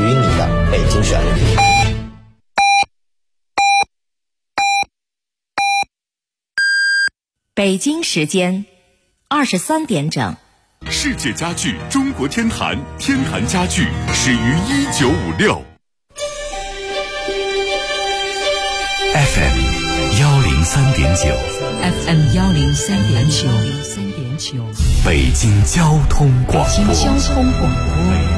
于你的北京旋律。 北京时间23点整。 世界家具中国天坛，天坛家具始于1956。FM 103.9 FM 103.9 北京交通广播。 北京交通广播。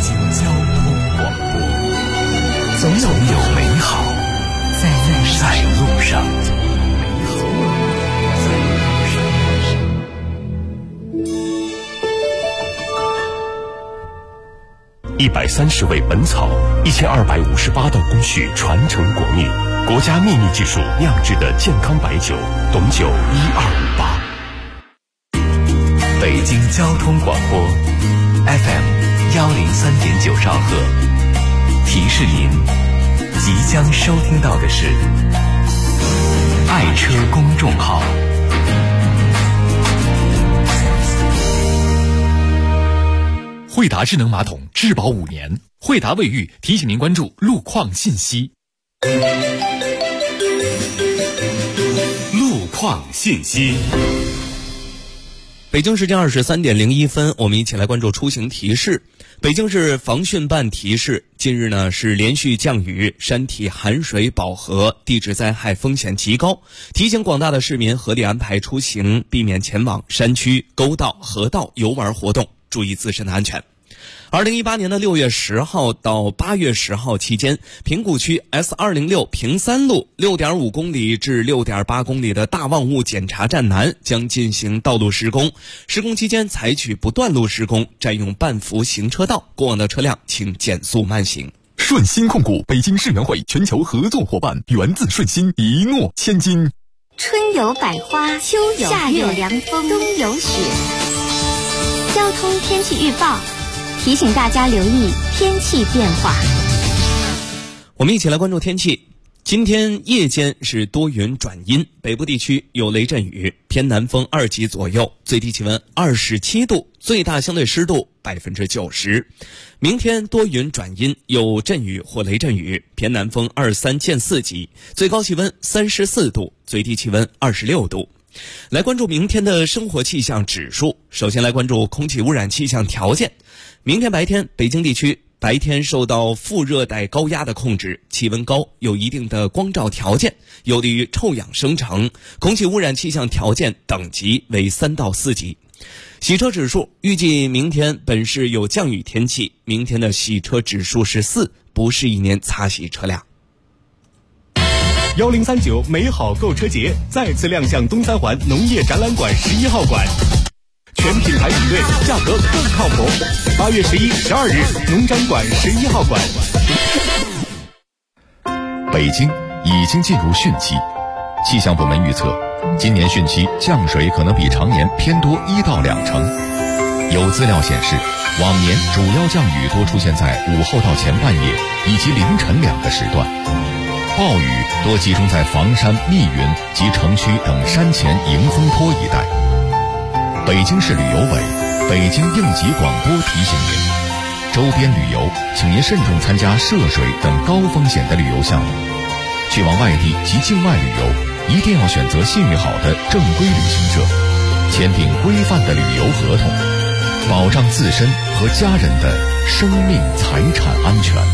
总有美好在路上。130味本草，1258道工序传承国秘，国家秘密技术酿制的健康白酒，董酒1258。北京交通广播 FM 103.9兆赫，提示您即将收听到的是爱车公众号。惠达智能马桶质保5年，惠达卫浴提醒您关注路况信息。路况信息。 北京时间23点01分，我们一起来关注出行提示。北京市防汛办提示，近日呢是连续降雨，山体含水饱和，地质灾害风险极高，提醒广大的市民合理安排出行，避免前往山区、沟道、河道游玩活动，注意自身的安全。2018年的6月10号到8月10号期间，平谷区 S206 平三路 6.5 公里至 6.8 公里的大望雾检查站南将进行道路施工，施工期间采取不断路施工，占用半幅行车道，过往的车辆请减速慢行。 顺鑫控股北京世园会全球合作伙伴，源自顺鑫，一诺千金。 春有百花，秋有夏有凉风，冬有雪。交通天气预报提醒大家留意天气变化。 我们一起来关注天气。今天夜间是多云转阴，北部地区有雷阵雨，偏南风2级左右，最低气温27度，最大相对湿度90%。明天多云转阴，有阵雨或雷阵雨，偏南风2、3见4级，最高气温34度，最低气温26度。来关注明天的生活气象指数。首先来关注空气污染气象条件。明天白天，北京地区白天受到副热带高压的控制，气温高，有一定的光照条件，有利于臭氧生成，空气污染气象条件等级为3到4级。洗车指数，预计明天本市有降雨天气，明天的洗车指数是4，不适宜您擦洗车辆。 1039美好购车节再次亮相东三环农业展览馆11号馆，全品牌比对，价格更靠谱。8月11、12日，农展馆11号馆。北京已经进入汛期，气象部门预测，今年汛期降水可能比常年偏多1到2成。有资料显示，往年主要降雨多出现在午后到前半夜以及凌晨2个时段。暴雨多集中在房山、密云及城区等山前迎风坡一带。北京市旅游委、北京应急广播提醒您，周边旅游请您慎重参加涉水等高风险的旅游项目。去往外地及境外旅游，一定要选择信誉好的正规旅行社，签订规范的旅游合同，保障自身和家人的生命财产安全。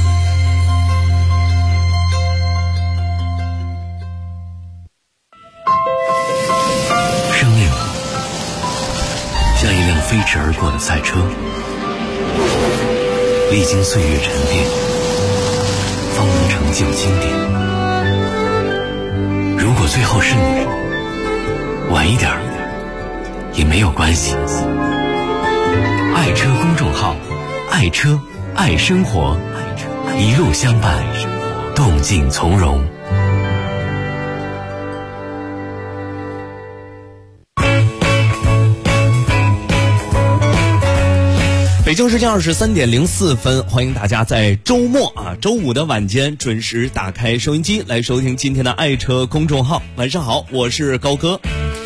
像一辆飞驰而过的赛车，历经岁月沉淀，方能成就经典。如果最后是你，晚一点也没有关系。爱车公众号，爱车爱生活，一路相伴，动静从容。 北京时间23点04分，欢迎大家在周末周五的晚间准时打开收音机来收听今天的爱车公众号。晚上好，我是高哥。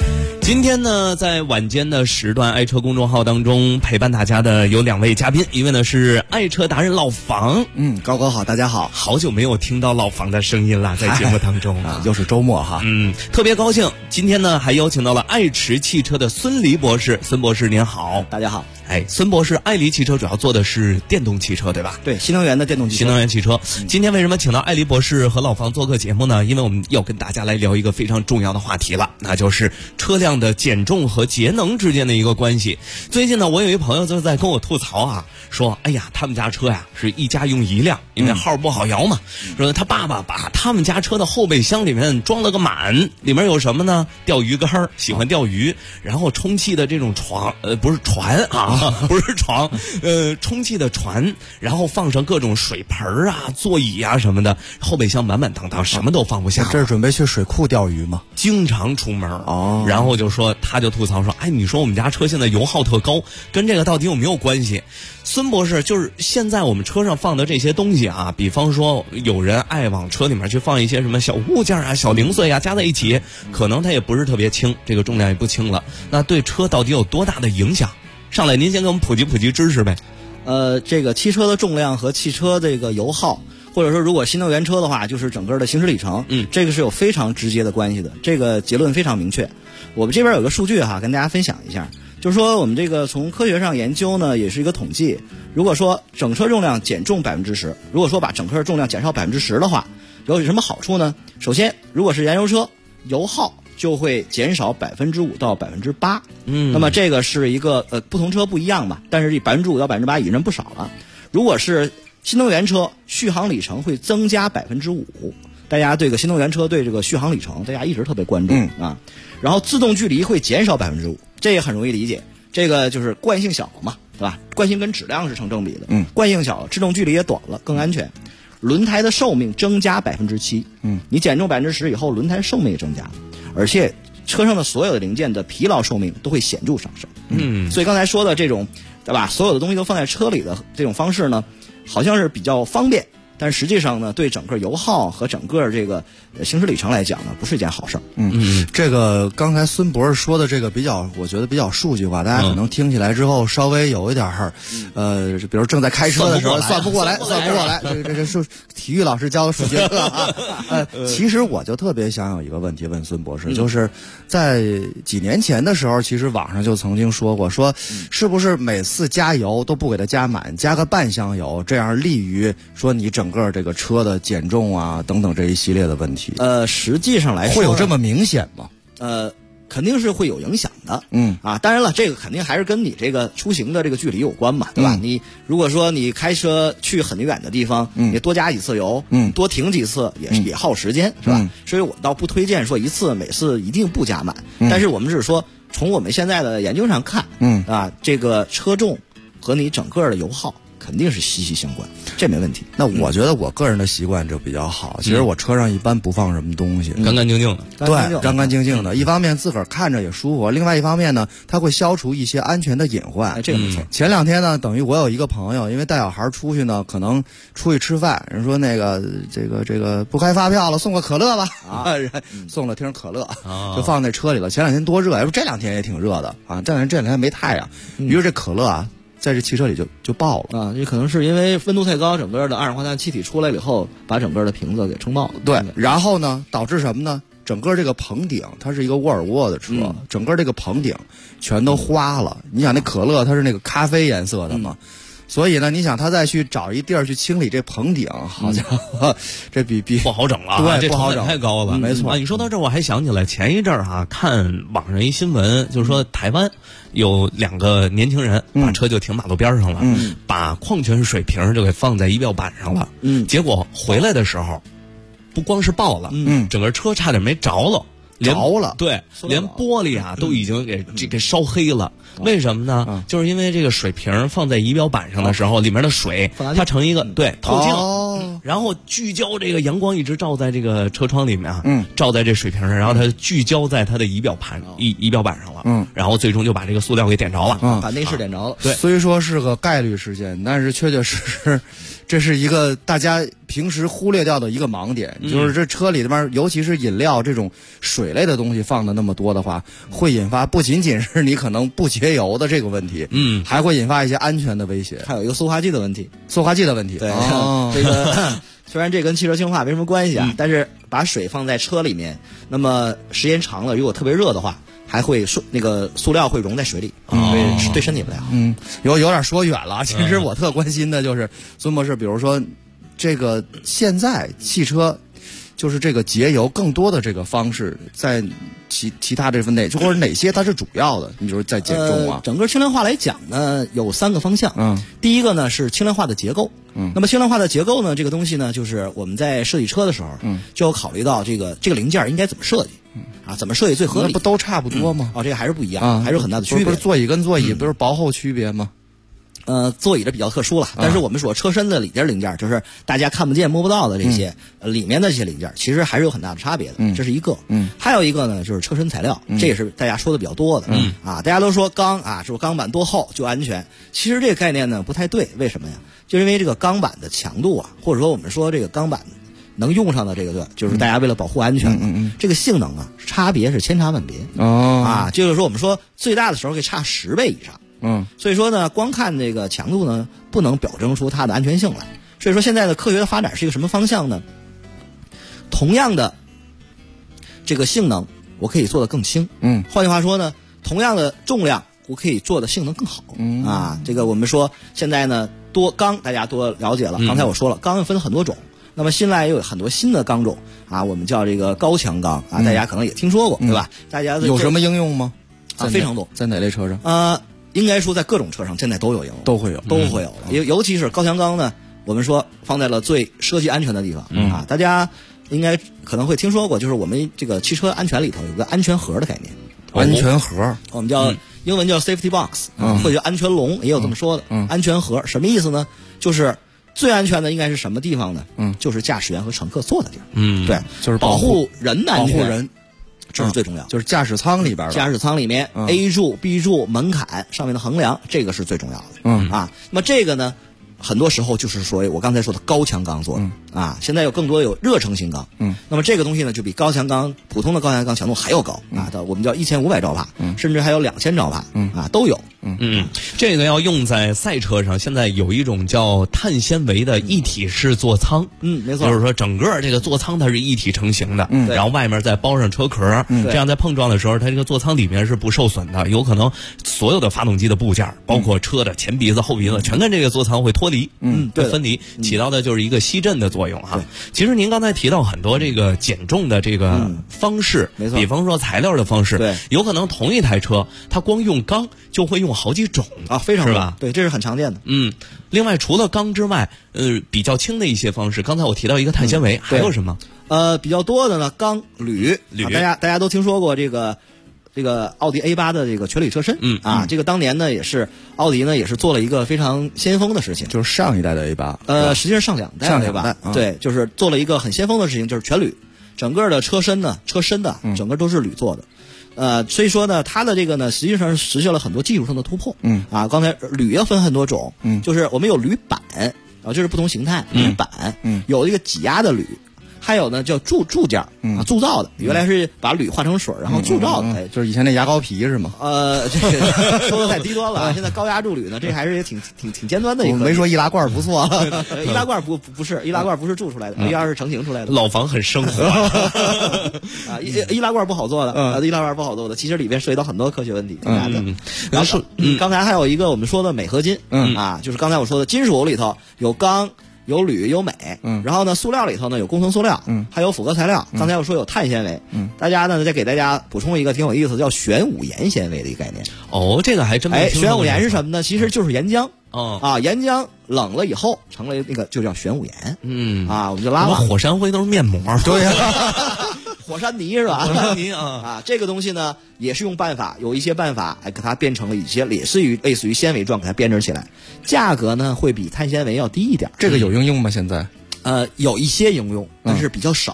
今天呢，在晚间的时段，爱车公众号当中陪伴大家的有2位嘉宾，一位呢是爱车达人老房。 高哥好，大家好， 好久没有听到老房的声音了，在节目当中又是周末哈。 特别高兴，今天呢还邀请到了爱驰汽车的孙黎博士。孙博士您好。 大家好。 孙博士，爱黎汽车主要做的是电动汽车，对吧？ 对，新能源的电动汽车。 新能源汽车。今天为什么请到爱黎博士和老房做客节目呢？因为我们要跟大家来聊一个非常重要的话题了，那就是车辆的减重和节能之间的一个关系。最近呢，我有一朋友就在跟我吐槽啊，说哎呀，他们家车呀是一家用1辆，因为号不好摇嘛。说他爸爸把他们家车的后备箱里面装了个满，里面有什么呢？钓鱼竿，喜欢钓鱼，然后充气的这种不是船啊。不是床，充气的船，然后放上各种水盆啊、座椅啊什么的，后备箱满满当当，什么都放不下。 这是准备去水库钓鱼吗？ 经常出门然后他就吐槽说，哎，你说我们家车现在油耗特高，跟这个到底有没有关系？孙博士，就是现在我们车上放的这些东西啊，比方说有人爱往车里面去放一些什么小物件啊、小零碎啊，加在一起，可能它也不是特别轻，这个重量也不轻了，那对车到底有多大的影响？上来您先给我们普及知识呗。 这个汽车的重量和汽车这个油耗，或者说如果新能源车的话，就是整个的行驶里程，这个是有非常直接的关系的，这个结论非常明确。我们这边有个数据哈，跟大家分享一下，就是说我们这个从科学上研究呢，也是一个统计。如果说整车重量减重10%，如果说把整车重量减少10%的话，有什么好处呢？首先，如果是燃油车，油耗就会减少5%到8%。那么这个是一个不同车不一样嘛，但是5%到8%已经不少了。如果是新能源车，续航里程会增加5%。大家对这个新能源车对这个续航里程，大家一直特别关注啊。然后自动距离会减少5%，这也很容易理解，这个就是惯性小了嘛，对吧？惯性跟质量是成正比的。惯性小了，制动距离也短了，更安全。轮胎的寿命增加7%。你减重10%以后，轮胎寿命也增加了。而且车上的所有的零件的疲劳寿命都会显著上升。所以刚才说的这种，对吧？所有的东西都放在车里的这种方式呢，好像是比较方便，但实际上呢，对整个油耗和整个这个行驶里程来讲呢，不是一件好事儿。 这个刚才孙博士说的这个我觉得比较数据化，大家可能听起来之后稍微有一点比如正在开车的时候算不过来。这是体育老师教的数学课啊。其实我就特别想有一个问题问孙博士，就是在几年前的时候，其实网上就曾经说过，说是不是每次加油都不给它加满，加个半箱油，这样利于说你整个这个车的减重啊等等这一系列的问题。 实际上来说会有这么明显吗？ 肯定是会有影响的。当然了，这个肯定还是跟你这个出行的这个距离有关嘛，对吧？你如果说你开车去很远的地方，你多加几次油，多停几次也耗时间，是吧？所以我倒不推荐说每次一定不加满。但是我们只是说，从我们现在的研究上看，这个车重和你整个的油耗肯定是息息相关，这没问题。 那我觉得我个人的习惯就比较好，其实我车上一般不放什么东西， 干干净净的。 对，干干净净的。一方面自个儿看着也舒服，另外一方面呢，它会消除一些安全的隐患。 这个没错。 前2天呢，等于我有一个朋友，因为带小孩出去呢，可能出去吃饭，人说那个这个不开发票了，送个可乐吧送了听可乐就放在车里了。前2天多热呀，这2天也挺热的啊，这2天没太阳，于是这可乐啊，在这汽车里就爆了啊！这可能是因为温度太高，整个的二氧化碳气体出来了以后，把整个的瓶子给撑爆了。 对，然后呢，导致什么呢？整个这个棚顶，它是一个沃尔沃的车，整个这个棚顶全都花了。你想那可乐它是那个咖啡颜色的嘛，所以呢，你想他再去找一地儿去清理这棚顶，好家伙，这比不好整了， 对， 这不好整， 太高了， 没错。 你说到这儿，我还想起来前一阵儿看网上一新闻，就是说台湾有2个年轻人把车就停马路边上了，把矿泉水瓶就给放在仪表板上了，结果回来的时候，不光是爆了，整个车差点没着了。 着了， 对，连玻璃都已经给烧黑了。为什么呢？就是因为这个水瓶放在仪表板上的时候，里面的水它成一个透镜，然后聚焦这个阳光一直照在这个车窗里面照在这水瓶上，然后它聚焦在它的仪表板上了，然后最终就把这个塑料给点着了， 把内饰点着了。 对，虽说是个概率事件，但是确确实实这是一个大家平时忽略掉的一个盲点，就是这车里边，尤其是饮料这种水类的东西放的那么多的话，会引发不仅仅是你可能不节油的这个问题，还会引发一些安全的威胁， 还有一个塑化剂的问题。 对， 这个虽然这跟汽车氢化没什么关系啊，但是把水放在车里面，那么时间长了，如果特别热的话，还会那个塑料会溶在水里，所以对身体不太好。 有点说远了。其实我特关心的就是孙博士，比如说这个现在汽车就是这个节油更多的这个方式，在其他这分类，或者哪些它是主要的？你就是在减重啊？ 整个轻量化来讲呢，有3个方向。第一个呢是轻量化的结构。那么轻量化的结构呢，这个东西呢，就是我们在设计车的时候，就要考虑到这个零件应该怎么设计。怎么设计最合理？ 那不都差不多吗？ 这个还是不一样，还是有很大的区别。 不是座椅跟座椅不是薄厚区别吗？ 座椅这比较特殊了，但是我们说车身的里边零件，就是大家看不见摸不到的这些里面的这些零件，其实还是有很大的差别的。这是一个。还有一个呢，就是车身材料，这也是大家说的比较多的。大家都说钢是钢板多厚就安全，其实这个概念呢不太对。为什么呀？就因为这个钢板的强度或者说我们说这个钢板能用上的这个就是大家为了保护安全这个性能差别是千差万别。就是说我们说最大的时候可以差10倍以上。所以说呢，光看这个强度呢，不能表征出它的安全性来。所以说现在的科学的发展是一个什么方向呢？同样的这个性能，我可以做得更轻。换句话说呢，同样的重量，我可以做的性能更好。这个我们说现在呢，钢大家多了解了。刚才我说了，钢又分很多种。那么现在又有很多新的钢种我们叫这个高强钢大家可能也听说过，对吧？大家有什么应用吗？ 非常多， 在哪类车上？ 应该说在各种车上现在都有应用， 都会有了。尤其是高强钢呢，我们说放在了最设计安全的地方大家应该可能会听说过，就是我们这个汽车安全里头有个安全盒的概念。 安全盒， 我们叫英文叫 safety box，或者叫安全笼，也有这么说的。安全盒什么意思呢？就是最安全的应该是什么地方呢？就是驾驶员和乘客坐的地儿。对， 就是保护人的安全， 保护人。 这是最重要， 就是驾驶舱里边驾驶舱里面 A 柱、B 柱、门槛上面的横梁，这个是最重要的。那么这个呢，很多时候就是说我刚才说的高强钢做的现在有更多有热成型钢。那么这个东西呢，就比高强钢普通的高强钢强度还要高我们叫1500兆帕，甚至还有2000兆帕都有。 这个要用在赛车上，现在有一种叫碳纤维的一体式座舱。 没错， 就是说整个这个座舱它是一体成型的，然后外面再包上车壳，这样在碰撞的时候，它这个座舱里面是不受损的，有可能所有的发动机的部件，包括车的前鼻子、后鼻子，全跟这个座舱会脱离，会分离，起到的就是一个吸震的作用其实您刚才提到很多这个减重的这个方式， 没错， 比方说材料的方式， 对， 有可能同一台车它光用钢就会用好几种非常是吧？ 对，这是很常见的。 另外除了钢之外，比较轻的一些方式，刚才我提到一个碳纤维，还有什么？ 比较多的呢，钢、铝，大家都听说过这个奥迪 A8 的这个全铝车身。这个当年呢也是奥迪呢也是做了一个非常先锋的事情， 就是上一代的 A8， 实际上上两代对吧？对，就是做了一个很先锋的事情，就是全铝，整个的车身的整个都是铝做的。所以说呢，它的这个呢，实际上是实现了很多技术上的突破。刚才铝要分很多种，就是我们有铝板就是不同形态铝板，有这个挤压的铝，还有呢叫铸件铸造的，原来是把铝化成水然后铸造的， 就是以前那牙膏皮是吗？ 这个说的太低端了，现在高压铸铝呢，这还是也挺尖端的一个。 我没说易拉罐不错， 易拉罐不是易拉罐不是铸出来的，易拉是成型出来的。 老房很生活易拉罐不好做的，易拉罐不好做的，其实里边涉及到很多科学问题。然后刚才还有一个我们说的镁合金，就是刚才我说的金属里头有钢。有铝有镁，然后呢，塑料里头呢有工程塑料，还有复合材料。刚才我说有碳纤维，大家呢再给大家补充一个挺有意思，叫玄武岩纤维的一个概念。 这个还真没听说过。 玄武岩是什么呢？其实就是岩浆。岩浆冷了以后成了那个就叫玄武岩。我们就拉了。 火山灰都是面膜。 对呀。火山泥是吧？ 火山泥这个东西呢也是有一些办法给它变成了一些类似于纤维状，给它编织起来，价格呢会比碳纤维要低一点。 这个有应用吗？现在？ 有一些应用，但是比较少。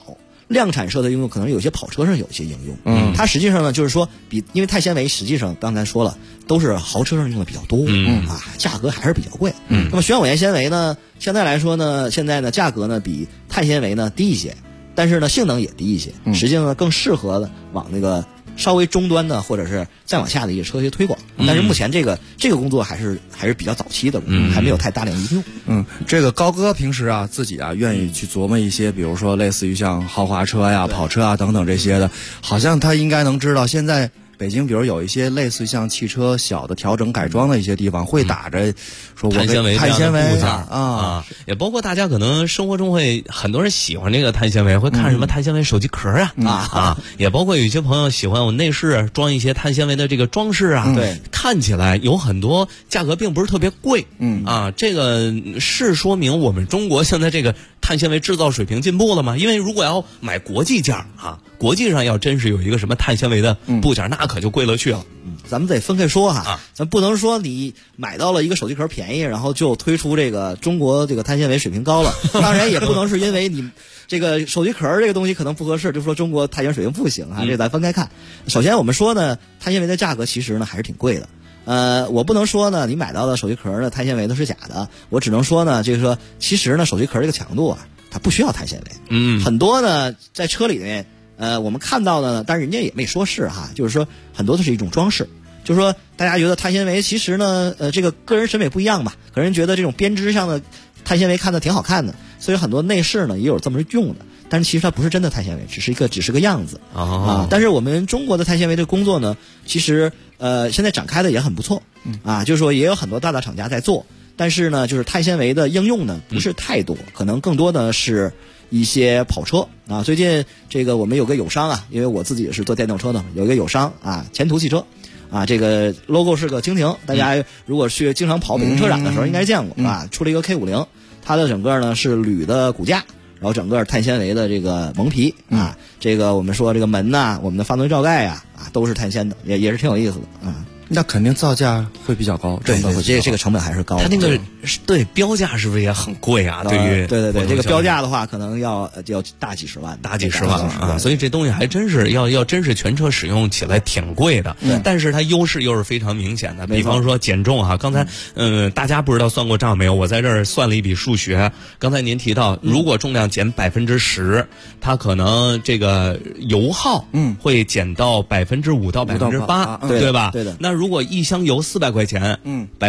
量产车的应用可能有些跑车上有一些应用。它实际上呢就是说因为碳纤维实际上刚才说了都是豪车上用的比较多，价格还是比较贵。那么玄武岩纤维呢，现在来说呢，现在呢价格呢比碳纤维呢低一些，但是呢性能也低一些，实际上呢更适合的往那个稍微中端的或者是再往下的一些车些推广。但是目前这个工作还是比较早期的，还没有太大量应用。 这个高哥平时啊自己啊愿意去琢磨一些，比如说类似于像豪华车呀、跑车啊等等这些的，好像他应该能知道现在北京比如有一些类似像汽车小的调整改装的一些地方会打着说碳纤维部件啊，也包括大家可能生活中会很多人喜欢这个碳纤维，会看什么碳纤维手机壳也包括有一些朋友喜欢我内饰装一些碳纤维的这个装饰啊， 对， 看起来有很多价格并不是特别贵，这个是说明我们中国现在这个碳纤维制造水平进步了吗？因为如果要买国际件国际上要真是有一个什么碳纤维的部件，那可就贵了去了。 咱们得分开说咱不能说你买到了一个手机壳便宜，然后就推出这个中国这个碳纤维水平高了。当然也不能是因为你这个手机壳这个东西可能不合适，就说中国碳纤维水平不行这咱分开看。首先我们说呢，碳纤维的价格其实呢还是挺贵的。我不能说呢，你买到的手机壳的碳纤维都是假的，我只能说呢，就是说，其实呢，手机壳这个强度它不需要碳纤维。很多呢，在车里面，我们看到的呢，但是人家也没说是就是说很多都是一种装饰。就是说，大家觉得碳纤维其实呢，这个个人审美不一样吧，可能觉得这种编织上的碳纤维看着挺好看的，所以很多内饰呢也有这么用的。但是其实它不是真的碳纤维，只是个样子但是我们中国的碳纤维的工作呢，其实现在展开的也很不错就是说也有很多大厂家在做，但是呢，就是碳纤维的应用呢不是太多，可能更多的是一些跑车最近这个我们有个友商因为我自己也是做电动车的，有一个友商前途汽车这个 logo 是个蜻蜓，大家如果去经常跑北京车展的时候应该见过出了一个 K50， 它的整个呢是铝的骨架，然后整个碳纤维的这个蒙皮这个我们说这个门我们的发动机罩盖都是碳纤的，也是挺有意思的那肯定造价会比较高， 对，这个成本还是高。 它那个对标价是不是也很贵对于对，这个标价的话，可能要大几十万所以这东西还真是要真是全车使用起来挺贵的。但是它优势又是非常明显的，比方说减重刚才大家不知道算过账没有？我在这儿算了一笔数学。刚才您提到，如果重量减10%，它可能这个油耗会减到5%到8%，对吧？ 对的。 那如果一箱油400块钱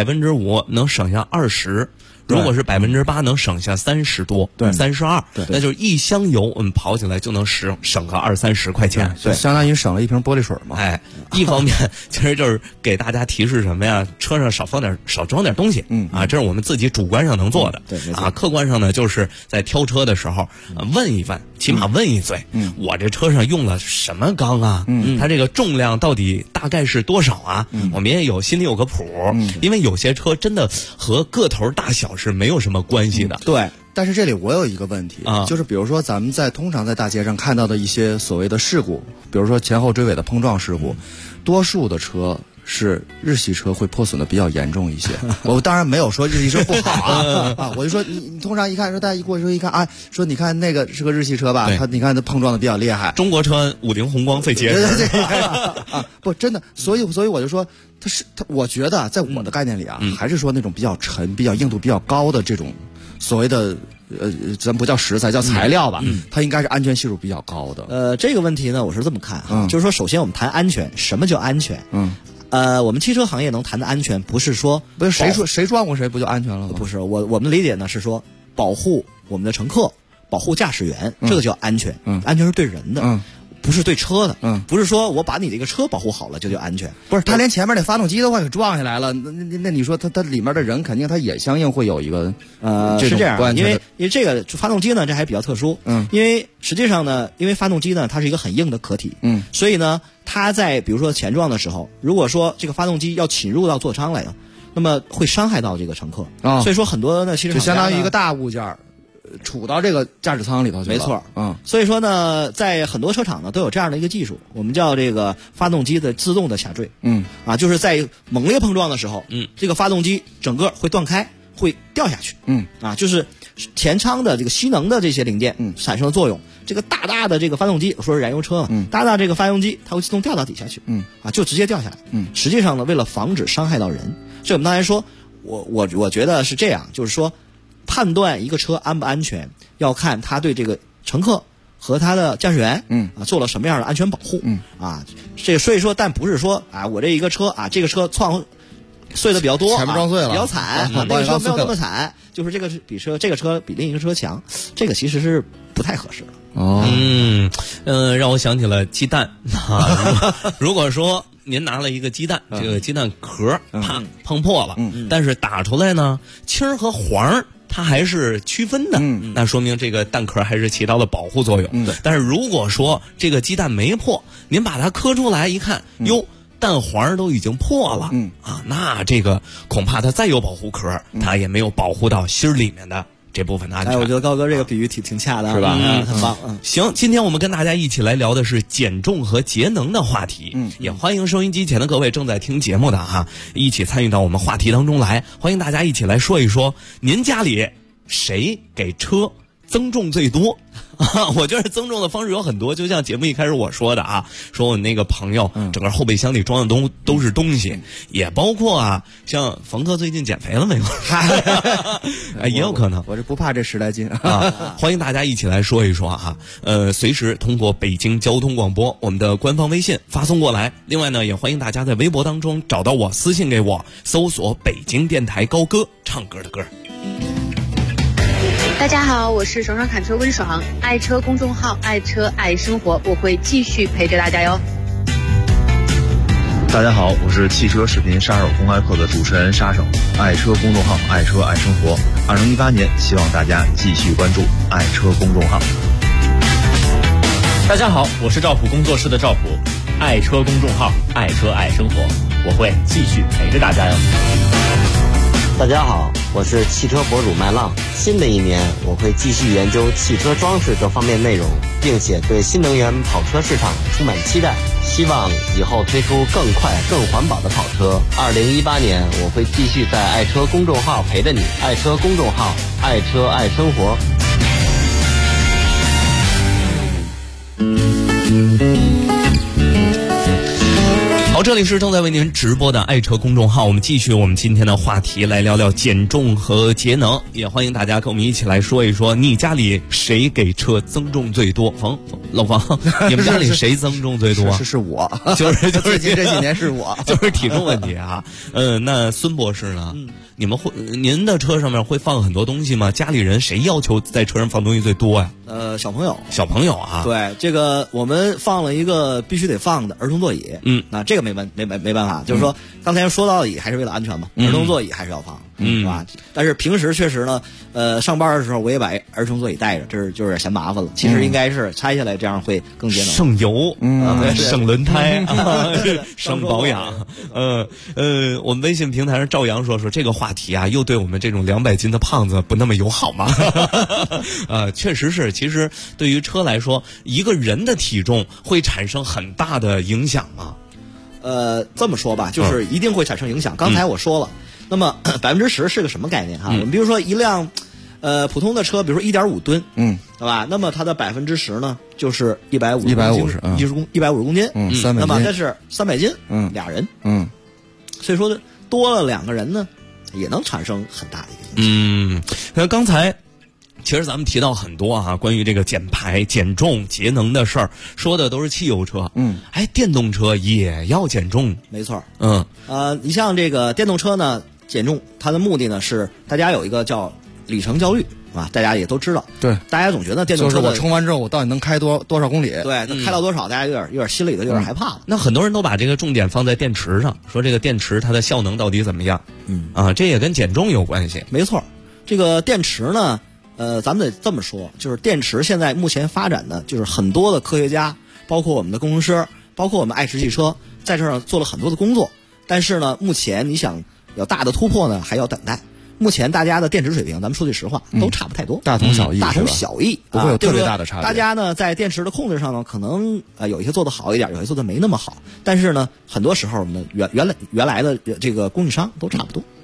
，5%能省下20%，如果是8%能省下30多，32，那就是一箱油我们跑起来就能省个20-30块钱， 对，相当于省了一瓶玻璃水嘛。 一方面其实就是给大家提示什么呀？车上少装点东西，这是我们自己主观上能做的，客观上呢就是在挑车的时候问一问，起码问一嘴，我这车上用了什么钢它这个重量到底大概是多少我们也心里有个谱，因为有些车真的和个头大小是没有什么关系的。 对， 但是这里我有一个问题就是比如说咱们通常在大街上看到的一些所谓的事故，比如说前后追尾的碰撞事故，多数的车是日系车会破损的比较严重一些。我当然没有说日系车不好我就说你通常一看说大家一过去一看说你看那个是个日系车吧，你看它碰撞的比较厉害。 中国车五菱宏光费捷不真的，所以我就说我觉得在我的概念里还是说那种比较沉、比较硬度比较高的这种所谓的咱不叫食材，叫材料吧，它应该是安全系数比较高的。 这个问题呢，我是这么看就是说，首先我们谈安全，什么叫安全？我们汽车行业能谈的安全，不是说谁撞过谁不就安全了吗？ 不是，我们的理解呢是说保护我们的乘客，保护驾驶员，这个叫安全。安全是对人的。不是对车的，不是说我把你这个车保护好了就叫安全。 不是，他连前面那发动机的话给撞下来了，那你说他里面的人肯定他也相应会有一个是这样，因为这个发动机呢这还比较特殊，因为实际上呢，因为发动机呢它是一个很硬的壳体，所以呢它在比如说前撞的时候，如果说这个发动机要侵入到座舱来了，那么会伤害到这个乘客所以说很多呢其实就相当于一个大物件杵到这个驾驶舱里头去了。 没错，所以说呢，在很多车厂呢都有这样的一个技术，我们叫这个发动机的自动的下坠。就是在猛烈碰撞的时候，这个发动机整个会断开，会掉下去。就是前舱的这个吸能的这些零件产生的作用， 这个大的这个发动机，说是燃油车嘛，大这个发动机它会自动掉到底下去，就直接掉下来，实际上呢，为了防止伤害到人，所以我们刚才说，我觉得是这样，就是说，判断一个车安不安全，要看它对这个乘客和他的驾驶员，做了什么样的安全保护，这所以说，但不是说啊，我这一个车啊，这个车碎的比较多， 前面撞碎了， 比较惨，那个车没有那么惨，就是这个车比另一个车强，这个其实是不太合适的。 让我想起了鸡蛋啊，如果说您拿了一个鸡蛋，这个鸡蛋壳啪碰破了，但是打出来呢，青儿和黄它还是区分的，那说明这个蛋壳还是起到了保护作用。但是如果说这个鸡蛋没破，您把它磕出来一看，哟，蛋黄都已经破了，那这个恐怕它再有保护壳，它也没有保护到心里面的这部分的安全。 我觉得高哥这个比喻挺恰当， 是吧？ 很棒。 行，今天我们跟大家一起来聊的是减重和节能的话题。也欢迎收音机前的各位正在听节目的哈，一起参与到我们话题当中来。欢迎大家一起来说一说，您家里谁给车增重最多？我觉得增重的方式有很多，就像节目一开始我说的啊，说我那个朋友整个后备箱里装的都是东西，也包括啊，像冯哥最近减肥了没有？也有可能。 我是不怕这10来斤啊！欢迎大家一起来说一说啊，随时通过北京交通广播我们的官方微信发送过来。另外呢，也欢迎大家在微博当中找到我，私信给我，搜索北京电台高歌，唱歌的歌。 大家好，我是爽爽侃车温爽，爱车公众号爱车爱生活，我会继续陪着大家哟。 大家好，我是汽车视频杀手公开课的主持人沙手，爱车公众号爱车爱生活。2018年，希望大家继续关注爱车公众号。 大家好，我是赵普工作室的赵普，爱车公众号爱车爱生活，我会继续陪着大家哟。 大家好，我是汽车博主麦浪。新的一年，我会继续研究汽车装饰这方面内容，并且对新能源跑车市场充满期待，希望以后推出更快更环保的跑车。2018年，我会继续在爱车公众号陪着你，爱车公众号爱车爱生活。 好，这里是正在为您直播的爱车公众号，我们继续我们今天的话题，来聊聊减重和节能。也欢迎大家跟我们一起来说一说，你家里谁给车增重最多？老冯，你们家里谁增重最多？ 是我， 就是这几年是我， 就是体重问题啊。那孙博士呢？您的车上面会放很多东西吗？家里人谁要求在车上放东西最多呀？ 小朋友啊。 对， 这个我们放了一个必须得放的儿童座椅。那这个没办法，就是说刚才说到底还是为了安全嘛，儿童座椅还是要放，是吧？但是平时确实呢，上班的时候我也把儿童座椅带着，这是就是嫌麻烦了。其实应该是拆下来，这样会更节能， 省油，省轮胎，省保养。我们微信平台上赵阳说这个话题啊，又对我们这种200斤的胖子不那么友好吗？确实是。其实对于车来说，一个人的体重会产生很大的影响吗？ 这么说吧，就是一定会产生影响。刚才我说了，那么10%是个什么概念哈？我们比如说一辆普通的车，比如说1.5吨，对吧？那么它的10%呢，就是150公斤， 300斤。 那么这是300斤，俩人，所以说多了2个人呢，也能产生很大的一个影响。 那刚才其实咱们提到很多啊，关于这个减排、减重、节能的事儿，说的都是汽油车。电动车也要减重， 没错。你像这个电动车呢，减重，它的目的呢是大家有一个叫里程焦虑啊，大家也都知道。 对， 大家总觉得电动车就是我充完之后，我到底能开多少公里？ 对，开到多少，大家有点心里头有点害怕了。 那很多人都把这个重点放在电池上，说这个电池它的效能到底怎么样？这也跟减重有关系。 没错，这个电池呢。咱们得这么说，就是电池现在目前发展的，就是很多的科学家，包括我们的工程师，包括我们爱驰汽车，在这儿做了很多的工作。但是呢，目前你想有大的突破呢，还要等待。目前大家的电池水平，咱们说句实话，都差不太多， 大同小异， 不会有特别大的差别。 大家呢，在电池的控制上呢，可能有一些做得好一点，有一些做得没那么好。但是呢，很多时候呢，原来的这个供应商都差不多。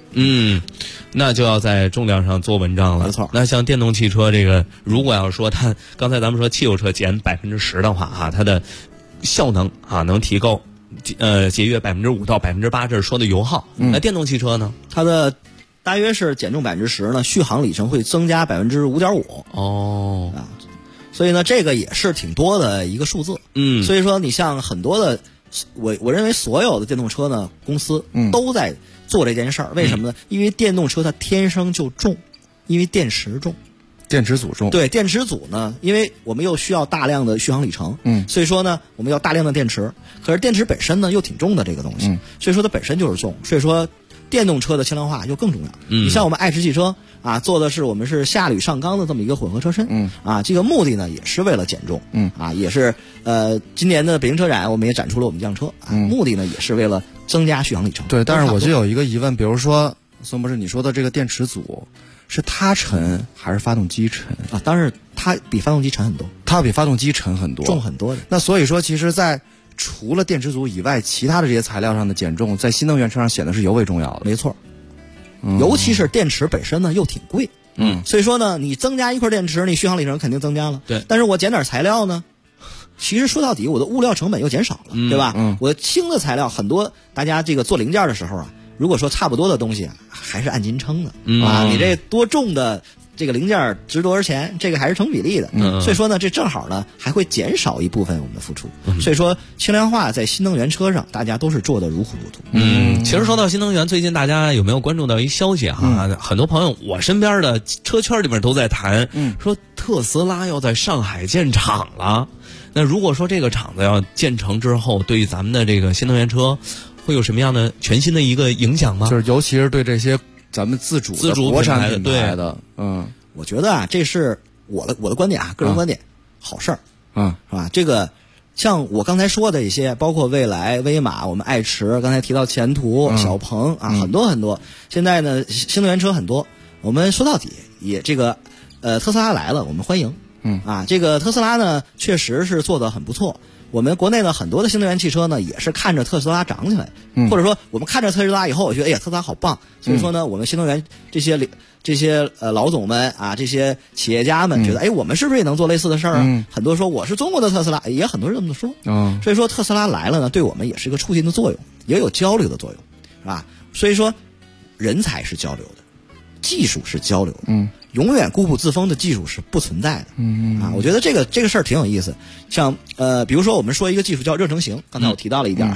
那就要在重量上做文章了。 没错。 那像电动汽车这个，如果要说它刚才咱们说汽油车减10%的话它的效能能提高节约5%到8%，这是说的油耗。那电动汽车呢？ 它的大约是减重10%呢，续航里程会增加5.5%。 哦。 所以呢，这个也是挺多的一个数字。所以说你像很多的，我认为所有的电动车呢公司都在做这件事儿。为什么呢？因为电动车它天生就重，因为电池重。 电池组重。 对，电池组呢，因为我们又需要大量的续航里程，所以说呢，我们要大量的电池。可是电池本身呢又挺重的这个东西，所以说它本身就是重，所以说电动车的轻量化就更重要。你像我们爱驰汽车做的是我们是下铝上钢的这么一个混合车身，这个目的呢也是为了减重，也是今年的北京车展我们也展出了我们这辆车，目的呢也是为了增加续航里程。 对，但是我就有一个疑问，比如说孙博士你说的这个电池组。是它沉还是发动机沉当然它比发动机沉很多， 它比发动机沉很多， 重很多的。 那所以说，其实在除了电池组以外，其他的这些材料上的减重，在新能源车上显得是尤为重要的。 没错，尤其是电池本身呢又挺贵，所以说呢，你增加一块电池，你续航里程肯定增加了。 对， 但是我减点材料呢，其实说到底，我的物料成本又减少了，对吧？我轻的材料很多，大家这个做零件的时候如果说差不多的东西还是按斤称的你这多重的这个零件值多少钱，这个还是成比例的。所以说呢，这正好呢还会减少一部分我们的付出。所以说轻量化在新能源车上大家都是做的如火如荼。 其实说到新能源，最近大家有没有关注到一消息很多朋友我身边的车圈里面都在谈，说特斯拉要在上海建厂了。那如果说这个厂子要建成之后，对于咱们的这个新能源车会有什么样的全新的一个影响吗？ 就是尤其是对这些咱们自主国产品牌的， 我觉得这是我的观点个人观点，好事儿，是吧？这个像我刚才说的一些，包括蔚来、威马、我们爱驰，刚才提到前途、小鹏很多很多。现在呢，新能源车很多。我们说到底也这个特斯拉来了，我们欢迎。这个特斯拉呢，确实是做得很不错。我们国内呢很多的新能源汽车呢也是看着特斯拉涨起来，或者说我们看着特斯拉以后，我觉得特斯拉好棒，所以说呢，我们新能源这些老总们这些企业家们觉得我们是不是也能做类似的事儿很多说我是中国的特斯拉，也很多人这么说。所以说特斯拉来了呢，对我们也是一个促进的作用，也有交流的作用，是吧？所以说人才是交流的，技术是交流的，永远固步自封的技术是不存在的。我觉得这个事儿挺有意思。像比如说我们说一个技术叫热成型，刚才我提到了一点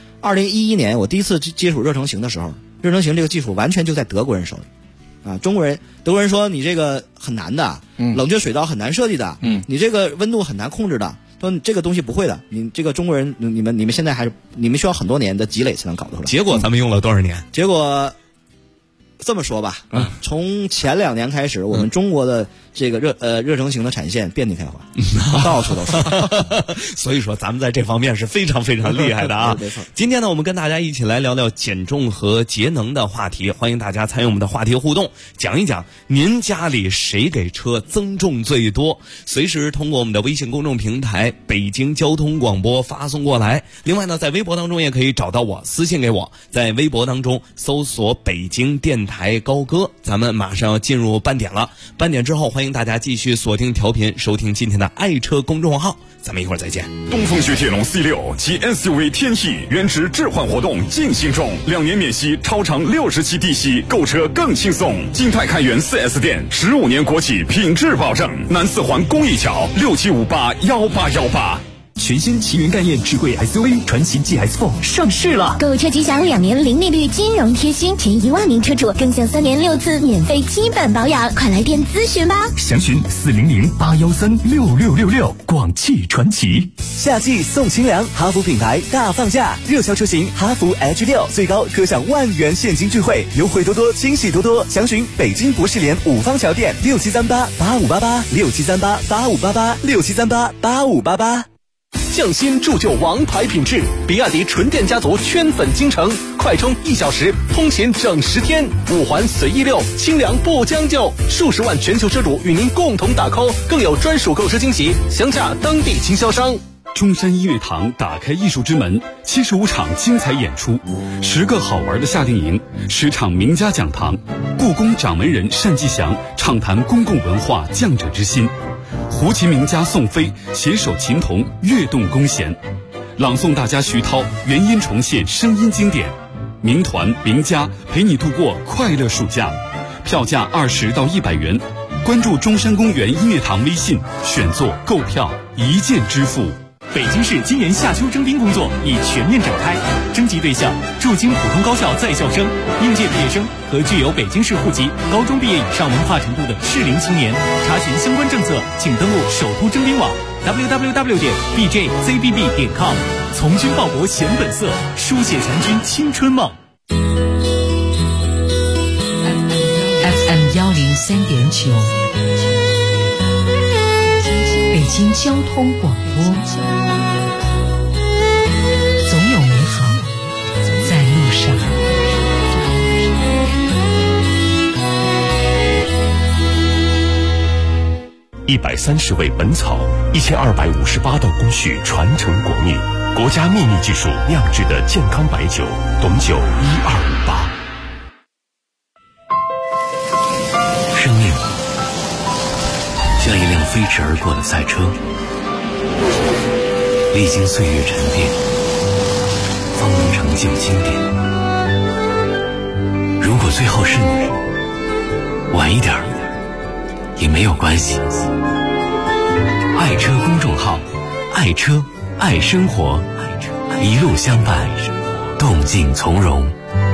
2011年我第一次接触热成型的时候，热成型这个技术完全就在德国人手里。德国人说你这个很难的，冷却水道很难设计的，你这个温度很难控制的，说你这个东西不会的，你这个中国人你们现在你们需要很多年的积累才能搞得出来。 结果咱们用了多少年？ 结果这么说吧，从前2年开始，我们中国的这个热成型的产线遍地开花，到处都是。 所以说咱们在这方面是非常非常厉害的啊。 没错。 今天呢，我们跟大家一起来聊聊减重和节能的话题，欢迎大家参与我们的话题互动，讲一讲您家里谁给车增重最多，随时通过我们的微信公众平台北京交通广播发送过来。另外呢，在微博当中也可以找到我，私信给我，在微博当中搜索北京电台高歌。咱们马上要进入半点了，半点之后欢迎大家继续锁定调频收听今天的爱车公众号，咱们一会儿再见。 东风雪铁龙 C6 及 SUV 天翼原值置换活动进行中，2年免息，超长60期低息，购车更轻松。金泰开元 4S 店15年国企品质保证，南四环公益桥67581818。 全新奇云概念智慧 SUV 传奇 GS4 上市了， 购车即享2年零利率金融贴心，前1万名车主更享3年6次免费基本保养，快来电咨询吧。 详询400-813-6666。广汽传奇。 夏季送清凉，哈弗品牌大放价，热销车型哈弗 H6最高可享10000元现金钜惠，优惠多多，惊喜多多。详询北京博士联5方桥店6738-8588，6738-8588，6738-8588。 匠心铸就王牌品质，比亚迪纯电家族圈粉京城，快充1小时，通勤整10天，5环随意溜，清凉不将就，数十万全球车主与您共同打 call，更有专属购车惊喜，详洽当地经销商。 中山音乐堂打开艺术之门，75场精彩演出，10个好玩的夏令营，10场名家讲堂，故宫掌门人单霁翔畅谈公共文化匠者之心，胡琴名家宋飞携手琴童跃动弓弦，朗诵大家徐涛原音重现声音经典，名团名家陪你度过快乐暑假，票价20到100元。关注中山公园音乐堂微信，选座购票一键支付。 北京市今年夏秋征兵工作已全面展开，征集对象驻京普通高校在校生、应届毕业生和具有北京市户籍、高中毕业以上文化程度的适龄青年。查询相关政策，请登录首都征兵网 www.bjzbb.com， 从军报国显本色，书写全军青春梦。 FM 103.9，北京交通广播，总有美好在路上。 130味本草，1258道工序传承国秘，国家秘密技术酿制的健康白酒，董酒1258。 生命像一辆飞驰而过的赛车，历经岁月沉淀，方能成就经典。如果最后是你，晚一点也没有关系。爱车公众号，爱车爱生活，一路相伴，动静从容。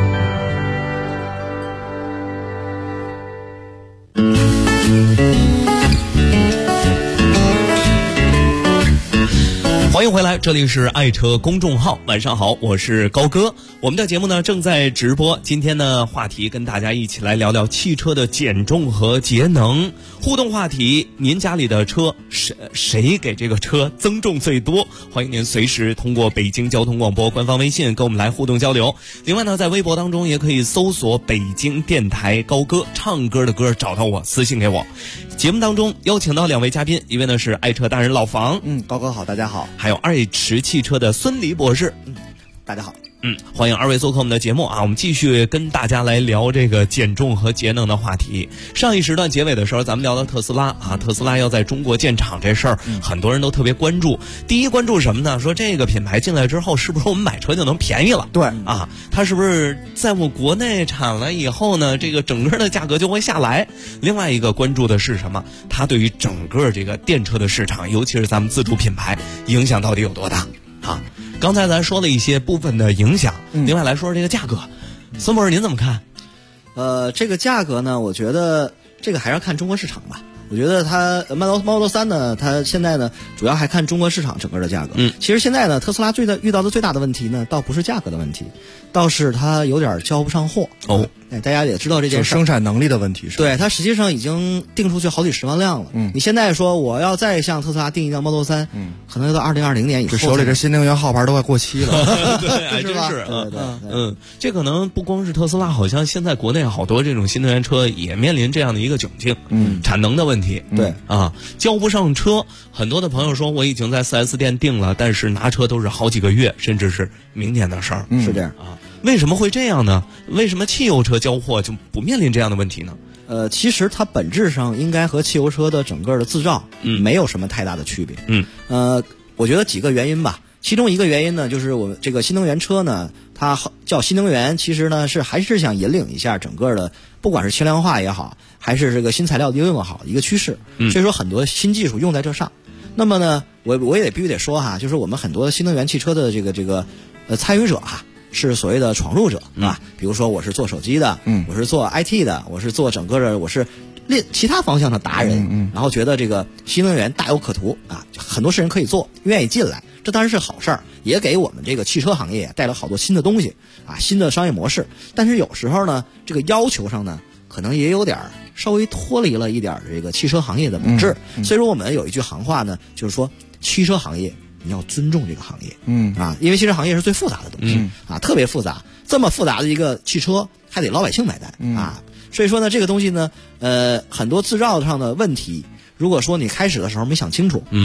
欢迎回来，这里是爱车公众号。晚上好，我是高哥。我们的节目呢正在直播。今天呢话题跟大家一起来聊聊汽车的减重和节能。互动话题：您家里的车谁给这个车增重最多？欢迎您随时通过北京交通广播官方微信跟我们来互动交流。另外呢，在微博当中也可以搜索北京电台高歌，唱歌的歌找到我，私信给我。节目当中邀请到2位嘉宾，一位呢是爱车大人老房， 高哥好，大家好。 还有爱驰汽车的孙黎博士， 大家好。 欢迎2位做客我们的节目啊！我们继续跟大家来聊这个减重和节能的话题。上一时段结尾的时候，咱们聊到特斯拉啊，特斯拉要在中国建厂这事儿，很多人都特别关注。第一关注什么呢？说这个品牌进来之后，是不是我们买车就能便宜了？ 对啊，它是不是在我国内产了以后呢，这个整个的价格就会下来？另外一个关注的是什么？它对于整个这个电车的市场，尤其是咱们自主品牌，影响到底有多大啊？刚才咱说了一些部分的影响，另外来说这个价格，孙博士您怎么看？ 这个价格呢，我觉得这个还是要看中国市场吧。我觉得它 Model 3呢，它现在呢主要还看中国市场整个的价格。其实现在呢，特斯拉遇到的最大的问题呢，倒不是价格的问题，倒是它有点交不上货。大家也知道这件事， 生产能力的问题是吧？ 对，它实际上已经订出去好几10万辆了。你现在说我要再向特斯拉订一辆 Model 3，可能要到2020年以后。 这手里这新能源号牌都快过期了， 对，还真是。对，这可能不光是特斯拉，好像现在国内好多这种新能源车也面临这样的一个窘境，产能的问题。 对啊，交不上车，很多的朋友说我已经在4S 店订了，但是拿车都是好几个月，甚至是明年的事儿。 是这样啊。为什么会这样呢？为什么汽油车交货就不面临这样的问题呢？ 其实它本质上应该和汽油车的整个的制造没有什么太大的区别。我觉得几个原因吧。其中一个原因呢，就是我们这个新能源车呢，它叫新能源，其实呢还是想引领一下整个的，不管是轻量化也好，还是这个新材料的应用也好，一个趋势。所以说很多新技术用在这上。那么呢，我也必须得说哈，就是我们很多新能源汽车的这个参与者哈。是所谓的闯入者啊，比如说我是做手机的，我是做 IT 的，我是做整个的，我是其他方向的达人，然后觉得这个新能源大有可图啊，很多事情可以做，愿意进来，这当然是好事儿，也给我们这个汽车行业带来好多新的东西啊，新的商业模式。但是有时候呢，这个要求上呢，可能也有点稍微脱离了一点这个汽车行业的本质。所以说我们有一句行话呢，就是说汽车行业。你要尊重这个行业，因为汽车行业是最复杂的东西，特别复杂，这么复杂的一个汽车还得老百姓买单，所以说呢，这个东西呢，很多制造上的问题，如果说你开始的时候没想清楚，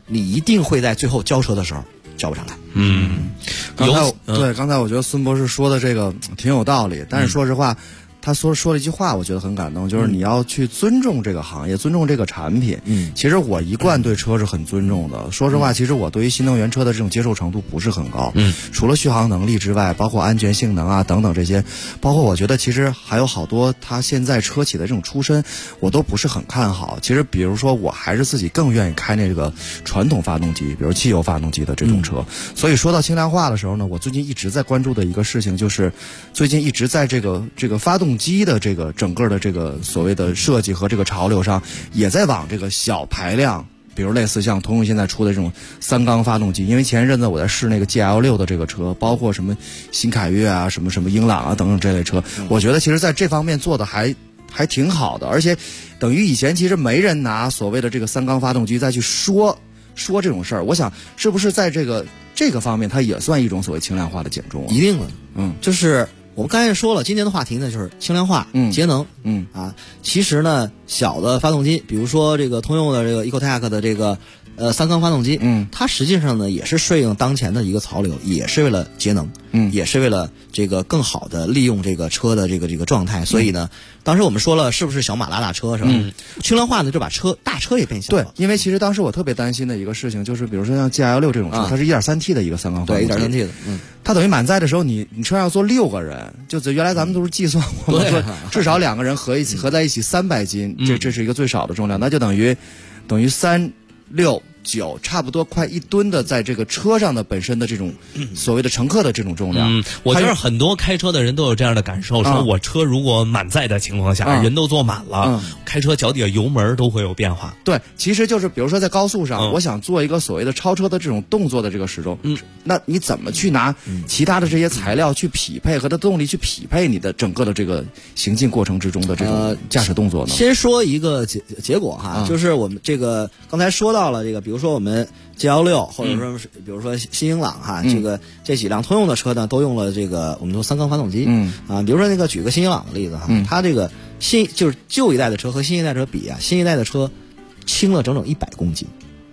你一定会在最后交车的时候交不上来。 刚才我觉得孙博士说的这个挺有道理，但是说实话。他说了一句话，我觉得很感动，就是你要去尊重这个行业，尊重这个产品。其实我一贯对车是很尊重的。说实话，其实我对于新能源车的这种接受程度不是很高。除了续航能力之外，包括安全性能啊等等这些，包括我觉得其实还有好多它现在车企的这种出身，我都不是很看好。其实比如说，我还是自己更愿意开那个传统发动机，比如汽油发动机的这种车。所以说到轻量化的时候呢，我最近一直在关注的一个事情就是，最近一直在这个发动机的这个整个的这个所谓的设计和这个潮流上，也在往这个小排量，比如类似像通用现在出的这种3缸发动机。因为前一阵子我在试那个 GL6 的这个车，包括什么新凯越啊、什么英朗啊等等这类车，我觉得其实在这方面做的还挺好的。而且等于以前其实没人拿所谓的这个3缸发动机再去说这种事儿，我想是不是在这个方面它也算一种所谓轻量化的减重啊？ 一定的，就是我们刚才也说了，今年的话题呢就是轻量化、节能。其实呢，小的发动机，比如说这个通用的这个 Ecotec 的这个3缸发动机，它实际上呢也是顺应当前的一个潮流，也是为了节能，也是为了这个更好的利用这个车的这个状态。所以呢，当时我们说了，是不是小马拉大车是吧？轻量化呢就把大车也变小了。 对，因为其实当时我特别担心的一个事情就是，比如说像 GL6 这种车，它是 1.3T 的一个3缸发动机， 对 1.3T 的， 它等于满载的时候，你车上要坐6个人，就原来咱们都是计算过，至少2个人合在一起300斤，这是一个最少的重量，那就等于3、6、9，差不多快1吨的在这个车上的本身的这种所谓的乘客的这种重量。 我觉得很多开车的人都有这样的感受，说我车如果满载的情况下，人都坐满了，开车脚底下油门都会有变化。 对，其实就是比如说在高速上，我想做一个所谓的超车的这种动作的这个时钟，那你怎么去拿其他的这些材料去匹配和它的动力去匹配你的整个的这个行进过程之中的这种驾驶动作呢？ 先说一个结果哈，就是我们这个刚才说到了这个，比如说我们 GL6 或者说比如说新英朗哈，这几辆通用的车呢都用了这个我们说3缸发动机。比如说那个举个新英朗的例子哈，它这个就是旧一代的车和新一代车比啊，新一代的车轻了整整100公斤。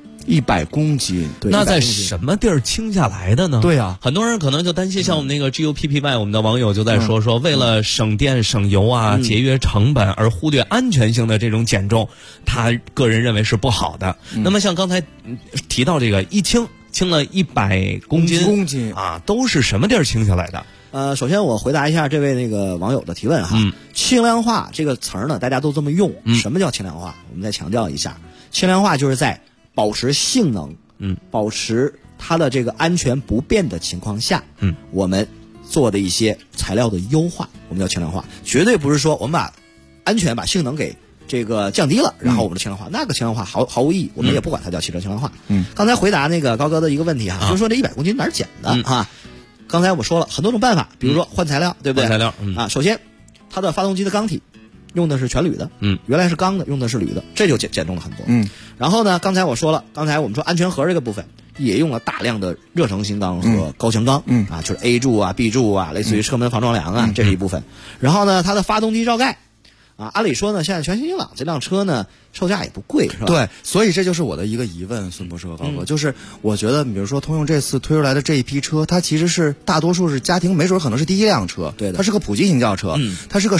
100公斤， 对， 那在什么地儿轻下来的呢？ 对啊， 很多人可能就担心，像我们那个 GUPPY，我们的网友就在说为了省电省油啊，节约成本而忽略安全性的这种减重，他个人认为是不好的。那么像刚才提到这个轻了100公斤啊，都是什么地儿轻下来的？ 首先我回答一下这位那个网友的提问哈。轻量化这个词儿呢，大家都这么用。什么叫轻量化？我们再强调一下，轻量化就是在保持性能，保持它的这个安全不变的情况下，我们做的一些材料的优化，我们叫轻量化。绝对不是说我们把安全、把性能给这个降低了，然后我们的轻量化，那个轻量化毫无意义，我们也不管它叫汽车轻量化。刚才回答那个高哥的一个问题哈，就是说这100公斤哪儿减的啊？刚才我说了很多种办法，比如说换材料，对不对？ 换材料首先它的发动机的缸体用的是全铝的，原来是钢的，用的是铝的，这就减重了很多。然后呢，刚才我说了，刚才我们说安全盒这个部分也用了大量的热成型钢和高强钢，就是 A 柱啊、B 柱啊，类似于车门防撞梁啊，这是一部分。然后呢，它的发动机罩盖按理说呢，现在全新英朗这辆车呢，售价也不贵，是吧？ 对，所以这就是我的一个疑问，孙博士和高哥，就是我觉得，比如说通用这次推出来的这一批车，它其实是大多数是家庭，没准可能是第一辆车， 对的， 它是个普及型轿车，它是个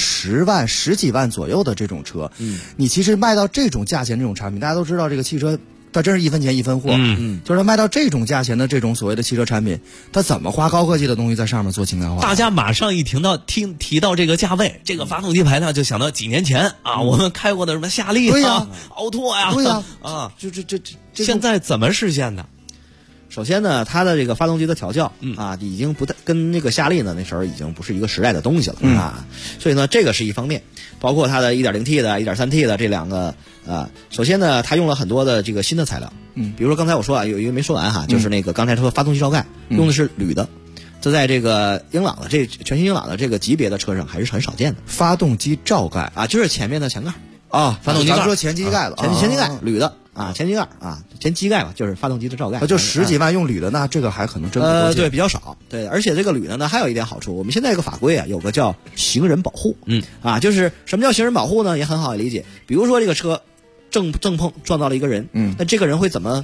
10几万左右的这种车，你其实卖到这种价钱这种产品，大家都知道这个汽车。它真是1分钱1分货，就是它卖到这种价钱的这种所谓的汽车产品，它怎么花高科技的东西在上面做轻量化？ 大家马上一提到这个价位，这个发动机排量就想到几年前我们开过的什么夏利奥拓呀， 对呀， 这现在怎么实现的？ 首先呢，它的这个发动机的调教已经不太跟那个夏利呢那时候已经不是一个时代的东西了所以呢，这个是一方面，包括它的 1.0T 的、1.3T 的这两个首先呢，它用了很多的这个新的材料，比如说刚才我说有一个没说完哈，就是那个刚才说发动机罩盖用的是铝的，这在这个英朗的全新英朗的这个级别的车上还是很少见的。 发动机罩盖就是前面的前盖发动机盖，咱们说前机盖了， 前机盖铝的。前机盖前机盖嘛，就是发动机的罩盖， 就10几万用铝的，那这个还可能真不多见。 对，比较少。对，而且这个铝的呢，还有一点好处，我们现在这个法规有个叫行人保护，就是什么叫行人保护呢？也很好理解。比如说这个车正碰撞到了一个人，那这个人会怎么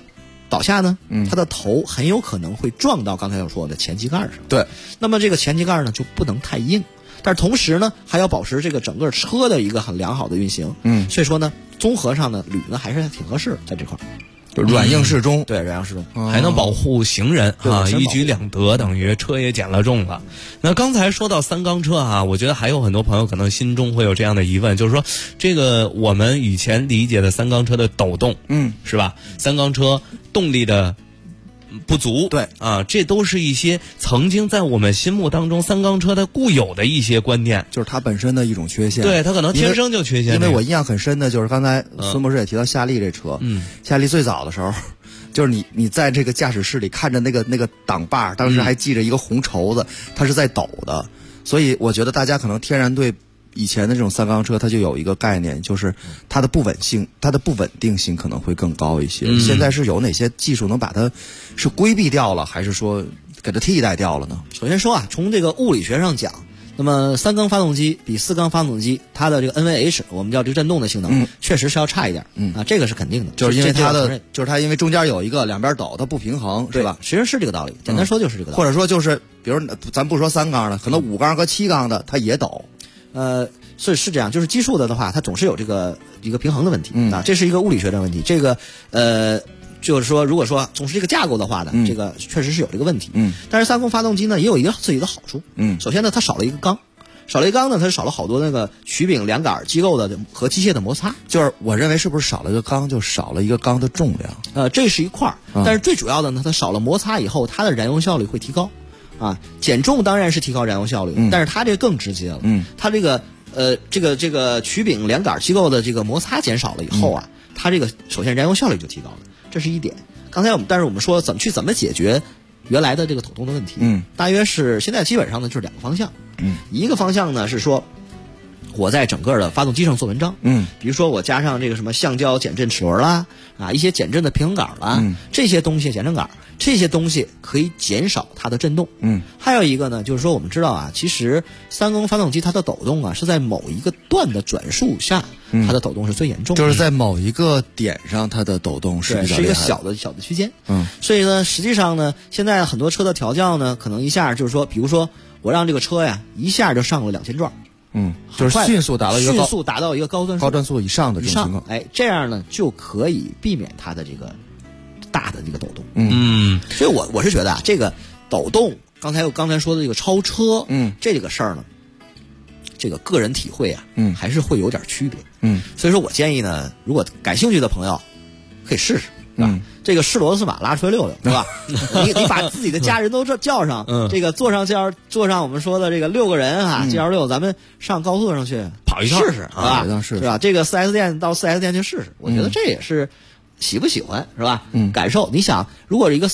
倒下呢，它的头很有可能会撞到刚才所说的前机盖上。 对， 那么这个前机盖呢就不能太硬，但是同时呢还要保持这个整个车的一个很良好的运行。所以说呢，综合上呢铝呢还是挺合适在这块儿。 就软硬适中， 对，软硬适中， 还能保护行人啊，一举两得，等于车也减了重了。那刚才说到三缸车啊，我觉得还有很多朋友可能心中会有这样的疑问，就是说这个我们以前理解的三缸车的抖动，是吧？三缸车动力的不足， 对啊，这都是一些曾经在我们心目当中三缸车的固有的一些观念， 就是它本身的一种缺陷。 对，它可能天生就缺陷。 因为我印象很深的就是刚才孙博士也提到夏利这车，夏利最早的时候，就是你在这个驾驶室里看着那个挡把，当时还系着一个红绸子，它是在抖的，所以我觉得大家可能天然对以前的这种三缸车，它就有一个概念，就是它的不稳定性可能会更高一些。现在是有哪些技术能把它是规避掉了，还是说给它替代掉了呢？ 首先说啊，从这个物理学上讲，那么三缸发动机比四缸发动机它的这个 NVH， 我们叫这个振动的性能，确实是要差一点。这个是肯定的， 就是因为它因为中间有一个两边抖，它不平衡，是吧？ 实际上是这个道理，简单说就是这个道理。 或者说就是，比如咱不说三缸的，可能5缸和7缸的它也抖。 是这样，就是奇数的话，它总是有这个一个平衡的问题啊，这是一个物理学的问题。这个就是说，如果说总是这个架构的话呢，这个确实是有这个问题。但是三缸发动机呢，也有一个自己的好处。首先呢，它少了一个缸。少了一缸呢，它少了好多那个曲柄两杆机构的和机械的摩擦。 就是我认为是不是少了一个缸，就少了一个缸的重量？ 这是一块儿，但是最主要的呢，它少了摩擦以后，它的燃油效率会提高。减重当然是提高燃油效率，但是它这个更直接了。它这个这个曲柄两杆机构的这个摩擦减少了以后啊，它这个首先燃油效率就提高了，这是一点。刚才但是我们说怎么解决原来的这个抖动的问题？大约是现在基本上呢就是2个方向。一个方向呢是说，我在整个的发动机上做文章，比如说我加上这个什么橡胶减震齿轮啦，一些减震的平衡杆啦，这些东西减震杆，这些东西可以减少它的震动。还有一个呢，就是说我们知道啊，其实三缸发动机它的抖动啊是在某一个段的转速下，它的抖动是最严重的， 就是在某一个点上它的抖动是比较厉害的， 是一个小的区间。所以呢，实际上呢，现在很多车的调教呢，可能一下就是说，比如说我让这个车呀一下就上了2000转。 就是迅速达到一个高转速以上的这种情况， 这样呢就可以避免它的这个大的这个抖动。所以我是觉得啊，这个抖动，刚才说的这个超车，这个事儿呢，这个个人体会啊，还是会有点区别。所以说我建议呢，如果感兴趣的朋友可以试试。这个试骡子马拉出来溜溜，对吧？你把自己的家人都叫上，这个坐上我们说的这个6个人GL6，咱们上高速上去跑一趟试试啊，是吧？这个4S 店到4S 店去试试，我觉得这也是喜不喜欢是吧？感受。你想，如果一个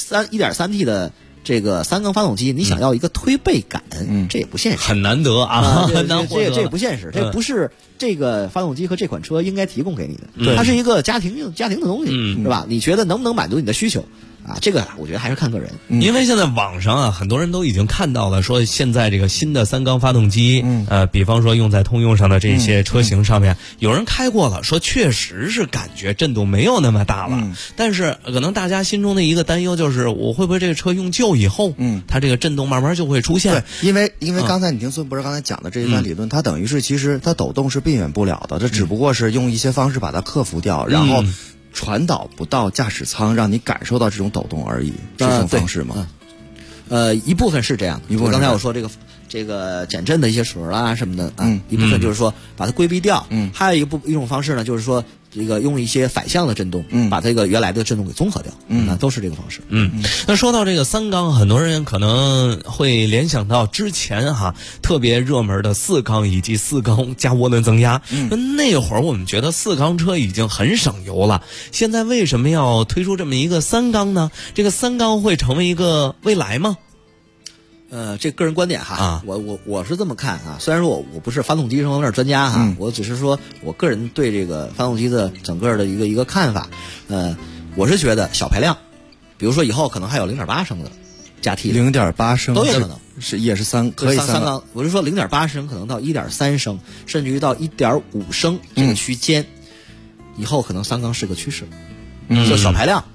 1.3T 的这个三缸发动机，你想要一个推背感，这也不现实， 很难得啊，很难获得。 这也不现实，这不是这个发动机和这款车应该提供给你的，它是一个家庭的东西，是吧？你觉得能不能满足你的需求？这个我觉得还是看个人。 因为现在网上啊，很多人都已经看到了，说现在这个新的三缸发动机，比方说用在通用上的这些车型上面，有人开过了，说确实是感觉震动没有那么大了。但是可能大家心中的一个担忧就是，我会不会这个车用旧以后，它这个震动慢慢就会出现？ 对，因为刚才你听孙博士刚才讲的这一番理论，它等于是其实它抖动是避免不了的，这只不过是用一些方式把它克服掉，然后传导不到驾驶舱，让你感受到这种抖动而已，是这种方式吗？ 一部分是这样，一部分刚才我说这个减震的一些齿轮啦什么的一部分就是说把它规避掉，还有一种方式呢，就是说这个用一些反向的震动，把这个原来的震动给综合掉，都是这个方式。 那说到这个三缸，很多人可能会联想到之前特别热门的4缸以及4缸加涡轮增压。那会儿我们觉得4缸车已经很省油了，现在为什么要推出这么一个3缸呢？这个3缸会成为一个未来吗？ 这个人观点我是这么看虽然说我不是发动机这方面专家我只是说我个人对这个发动机的整个的一个看法。我是觉得小排量，比如说以后可能还有0.8升的加 T 0.8升都有可能， 也是可以 3缸。我是说0.8升可能到1.3升，甚至于到1.5升这个区间，以后可能3缸是个趋势。就小排量，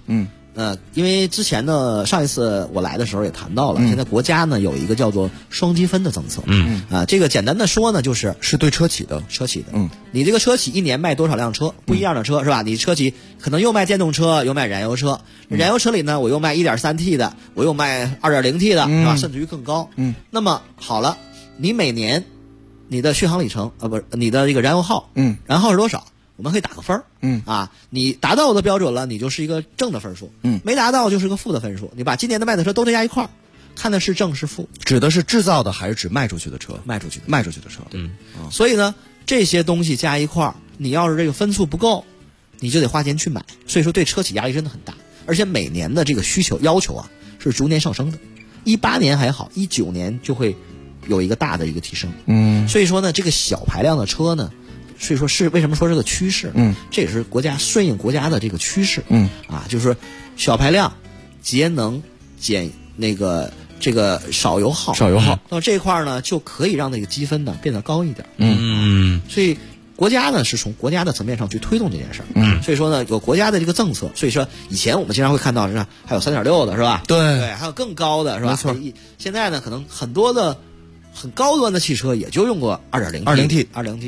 因为之前呢，上一次我来的时候也谈到了，现在国家呢有一个叫做双积分的政策。这个简单的说呢，就是对车企的。 你这个车企一年卖多少辆车，不一样的车是吧？你车企可能又卖电动车，又卖燃油车。燃油车里呢，我又卖 1.3T 的，我又卖 2.0T 的，是吧？甚至于更高。那么好了，你每年你的续航里程不是你的这个燃油耗，燃耗是多少？我们可以打个分儿，你达到我的标准了，你就是一个正的分数，没达到就是个负的分数。你把今年的卖的车都加一块儿，看的是正是负。 指的是制造的还是指卖出去的车？ 卖出去的车。 所以呢，这些东西加一块儿，你要是这个分数不够，你就得花钱去买。所以说对车企压力真的很大，而且每年的这个需求要求啊是逐年上升的。18年还好，19年就会有一个大的一个提升。所以说呢，这个小排量的车呢。所以说是为什么说这个趋势？这也是国家顺应国家的这个趋势。就是小排量、节能、减这个少油耗。到这块呢，就可以让那个积分呢变得高一点。所以国家呢是从国家的层面上去推动这件事儿。所以说呢，有国家的这个政策。所以说以前我们经常会看到是还有3.6的是吧？对，还有更高的是吧？没错。现在呢，可能很多的。很高端的汽车也就用过 2.0T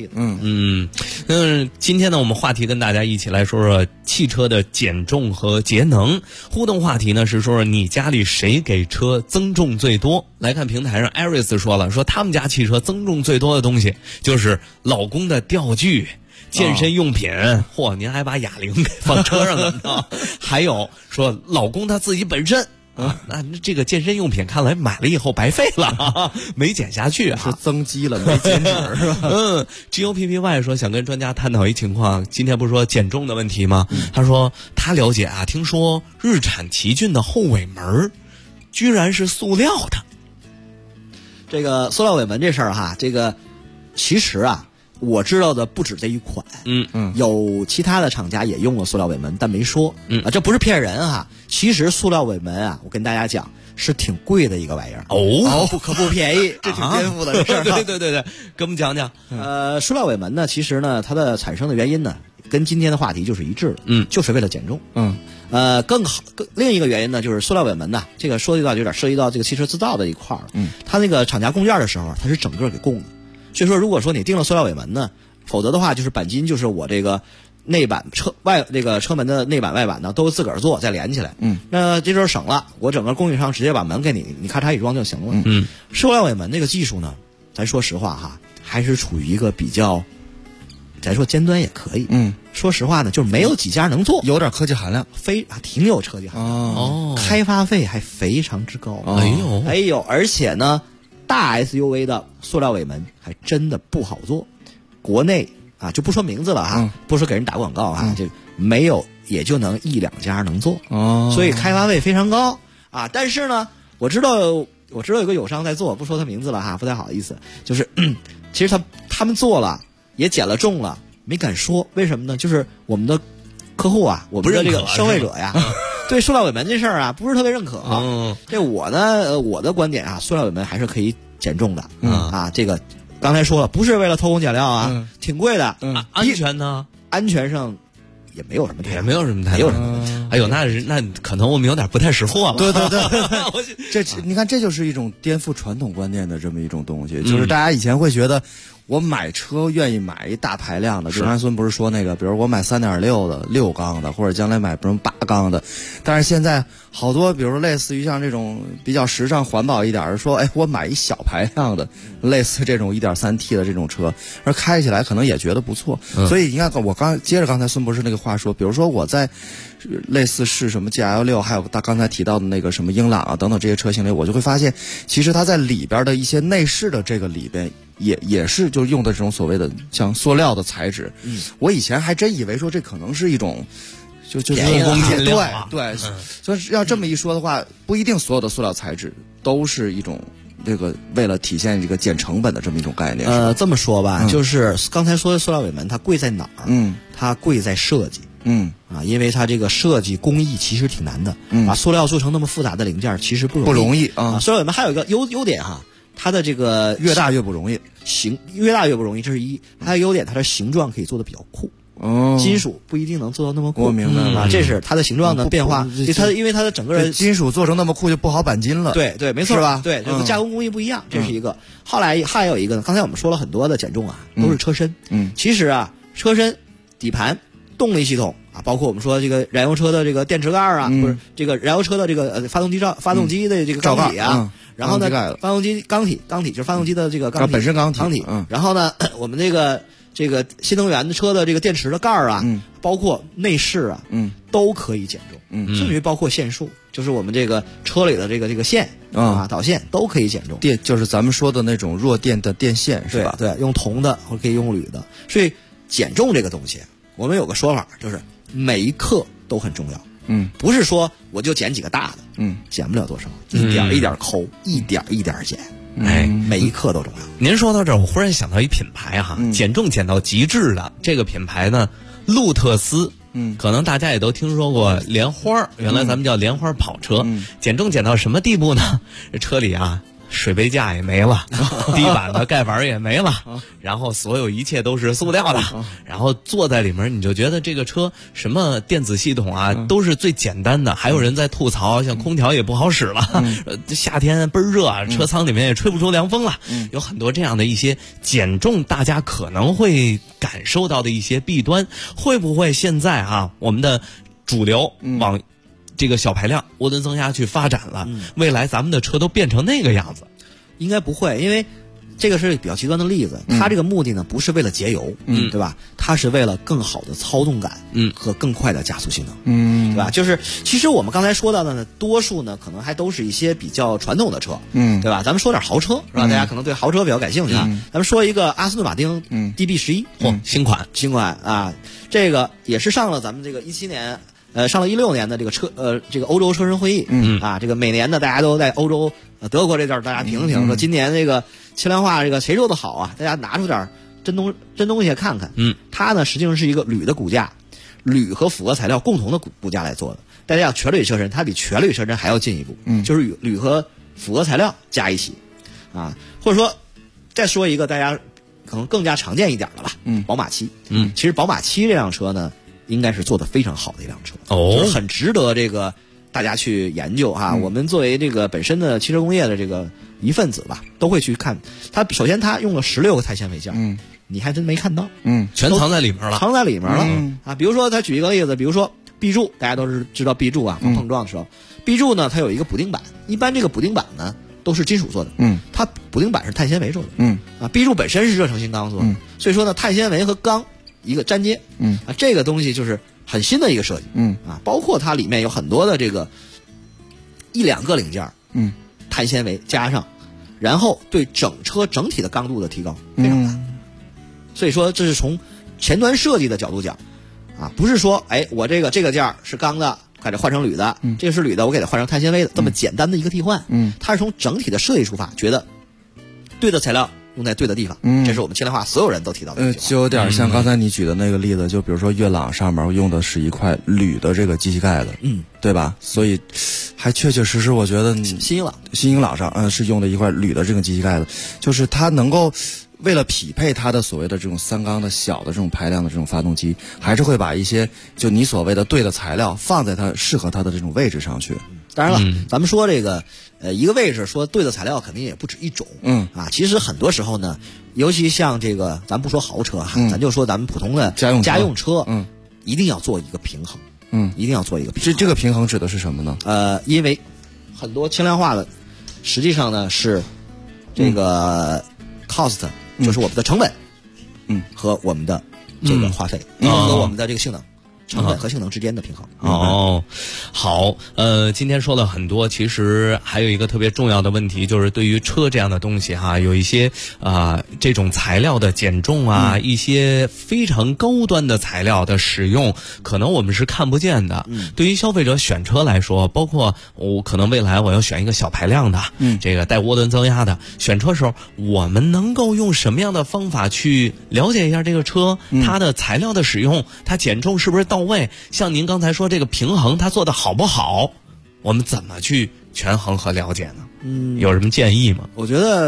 的。今天呢，我们话题跟大家一起来说说汽车的减重和节能。互动话题呢是说说你家里谁给车增重最多？来看平台上 Aris 说了，说他们家汽车增重最多的东西就是老公的钓具、健身用品。您还把哑铃给放车上了呢？还有说老公他自己本身。那这个健身用品看来买了以后白费了，没减下去是增肌了没减脂是吧 ？GOPPY 说想跟专家探讨一情况，今天不是说减重的问题吗？他说他了解听说日产奇骏的后尾门居然是塑料的。 这个塑料尾门这事儿这个其实我知道的不止这一款，有其他的厂家也用过塑料尾门，但没说，这不是骗人其实塑料尾门我跟大家讲是挺贵的一个玩意儿可不便宜，这挺颠覆的这事儿。 对，跟我们讲讲。 塑料尾门呢，其实呢，它的产生的原因呢，跟今天的话题就是一致的，就是为了减重。另一个原因呢，就是塑料尾门呢，这个说到有点涉及到这个汽车制造的一块儿，它那个厂家供件的时候，它是整个给供的。所以说，如果说你定了塑料尾门呢，否则的话就是钣金，就是我这个内板车门的内板外板呢都自个儿做再连起来。那这就是省了，我整个供应商直接把门给你咔嚓一装就行了。塑料尾门这个技术呢，咱说实话还是处于一个比较，咱说尖端也可以。说实话呢，就是没有几家能做， 有点科技含量， 挺有科技含量。开发费还非常之高。而且呢。大 SUV 的塑料尾门还真的不好做，国内就不说名字了不说给人打广告就没有，也就能1-2家能做所以开发费非常高但是呢，我知道有个友商在做，不说他名字了不太好意思，就是其实他们做了也减了重了，没敢说，为什么呢？就是我们的客户我们的这个消费者对塑料尾门这事儿不是特别认可这我的观点塑料尾门还是可以减重的这个刚才说了，不是为了偷工减料挺贵的安全呢？ 安全上也没有什么太哎呦，那可能我们有点不太识货了。 对，你看，这就是一种颠覆传统观念的这么一种东西，就是大家以前会觉得。我买车愿意买一大排量的，就刚才孙不是说那个，比如我买3.6的6缸的，或者将来买8缸的，但是现在好多，比如类似于像这种比较时尚环保一点的，说我买一小排量的，类似这种 1.3T 的这种车，而开起来可能也觉得不错。所以你看，我接着刚才孙博士那个话说，比如说我在类似是什么 GL6， 还有他刚才提到的那个什么英朗等等这些车型里，我就会发现，其实它在里边的一些内饰的这个里边。也是就用的这种所谓的像塑料的材质，我以前还真以为说这可能是一种就是对，所以要这么一说的话，不一定所有的塑料材质都是一种这个为了体现这个减成本的这么一种概念。 这么说吧，就是刚才说的塑料尾门，它贵在哪儿？它贵在设计。因为它这个设计工艺其实挺难的，把塑料做成那么复杂的零件其实不容易塑料尾门还有一个优点它的这个越大越不容易， 越大越不容易，这是一。还有优点，它的形状可以做的比较酷。 金属不一定能做到那么酷。 我明白了， 这是它的形状的变化，因为它的整个的金属做成那么酷就不好钣金了。 对，没错， 是吧？ 对，这个加工工艺不一样，这是一个。后来还有一个呢，刚才我们说了很多的减重啊，都是车身。其实啊，车身、底盘、动力系统啊，包括我们说这个燃油车的这个电池盖啊，不是这个燃油车的这个发动机的这个缸体啊。然后呢，发动机缸体就是发动机的这个缸体本身缸体。 然后呢，我们这个新能源的车的这个电池的盖啊，包括内饰啊，都可以减重，甚至于包括线束，就是我们这个车里的这个线啊，导线都可以减重。 电就是咱们说的那种弱电的电线，是吧？ 对，用铜的或者可以用铝的。所以减重这个东西，我们有个说法，就是每一克都很重要。不是说我就减几个大的，减不了多少，一点一点抠，一点一点减，每一克都重要。 您说到这儿，我忽然想到一品牌哈，减重减到极致的这个品牌呢，路特斯。可能大家也都听说过莲花，原来咱们叫莲花跑车，减重减到什么地步呢？车里啊，水杯架也没了，地板的盖板也没了，然后所有一切都是塑料的，然后坐在里面你就觉得这个车什么电子系统啊都是最简单的。还有人在吐槽，像空调也不好使了，夏天倍儿热，车舱里面也吹不出凉风了。有很多这样的一些减重大家可能会感受到的一些弊端，会不会现在我们的主流往这个小排量涡轮增压去发展了，未来咱们的车都变成那个样子？ 应该不会，因为这个是比较极端的例子。它这个目的呢，不是为了节油，对吧？它是为了更好的操纵感，和更快的加速性能，对吧？就是其实我们刚才说到的呢，多数呢可能还都是一些比较传统的车，对吧？咱们说点豪车，是吧？大家可能对豪车比较感兴趣啊。咱们说一个阿斯顿马丁DB11， 新款啊，这个也是上了咱们这个17年。上了16年的这个这个欧洲车神会议，这个每年呢，大家都在欧洲德国这地儿，大家评评，说今年这个轻量化这个谁做的好啊？大家拿出点真东西看看。它呢实际上是一个铝的骨架，铝和复合材料共同的骨架来做的。大家讲全铝车身，它比全铝车身还要进一步，就是铝和复合材料加一起，或者说再说一个大家可能更加常见一点的吧，宝马7，其实宝马7这辆车呢。应该是做得非常好的一辆车，就是很值得这个大家去研究哈。我们作为这个本身的汽车工业的这个一份子吧，都会去看它。首先，它用了16个钛纤维件，你还真没看到， 全藏在里面了， 藏在里面了比如说，他举一个例子，比如说壁柱，大家都是知道壁柱碰撞的时候，壁柱呢它有一个补丁板，一般这个补丁板呢都是金属做的，它补丁板是钛纤维做的，壁柱本身是热成型钢做的，所以说呢，钛纤维和钢一个粘接，这个东西就是很新的一个设计，包括它里面有很多的这个1-2个零件，碳纤维加上，然后对整车整体的刚度的提高非常大，所以说这是从前端设计的角度讲，不是说我这个件是钢的，给它换成铝的，这个是铝的，我给它换成碳纤维的，这么简单的一个替换，它是从整体的设计出发，觉得对的材料用在对的地方，这是我们轻量化所有人都提到的。 就有点像刚才你举的那个例子，就比如说月朗上面用的是一块铝的这个机器盖子，对吧？所以还确确实实，我觉得新英朗上是用的一块铝的这个机器盖子，就是它能够为了匹配它的所谓的这种3缸的小的这种排量的这种发动机，还是会把一些就你所谓的对的材料放在它适合它的这种位置上去。 当然了，咱们说这个一个位置说对的材料肯定也不止一种，其实很多时候呢，尤其像这个咱不说豪车咱就说咱们普通的家用车，一定要做一个平衡，一定要做一个平衡。 这个平衡指的是什么呢？ 因为很多轻量化的实际上呢是这个 cost，就是我们的成本，和我们的这个花费，和我们的这个性能。成本和性能之间的平衡。 好，今天说了很多，其实还有一个特别重要的问题，就是对于车这样的东西有一些这种材料的减重一些非常高端的材料的使用，可能我们是看不见的。对于消费者选车来说，包括我可能未来我要选一个小排量的，这个带涡轮增压的，选车时候我们能够用什么样的方法去了解一下这个车，它的材料的使用，它减重是不是到位？像您刚才说这个平衡它做的好不好，我们怎么去权衡和了解呢？有什么建议吗？ 我觉得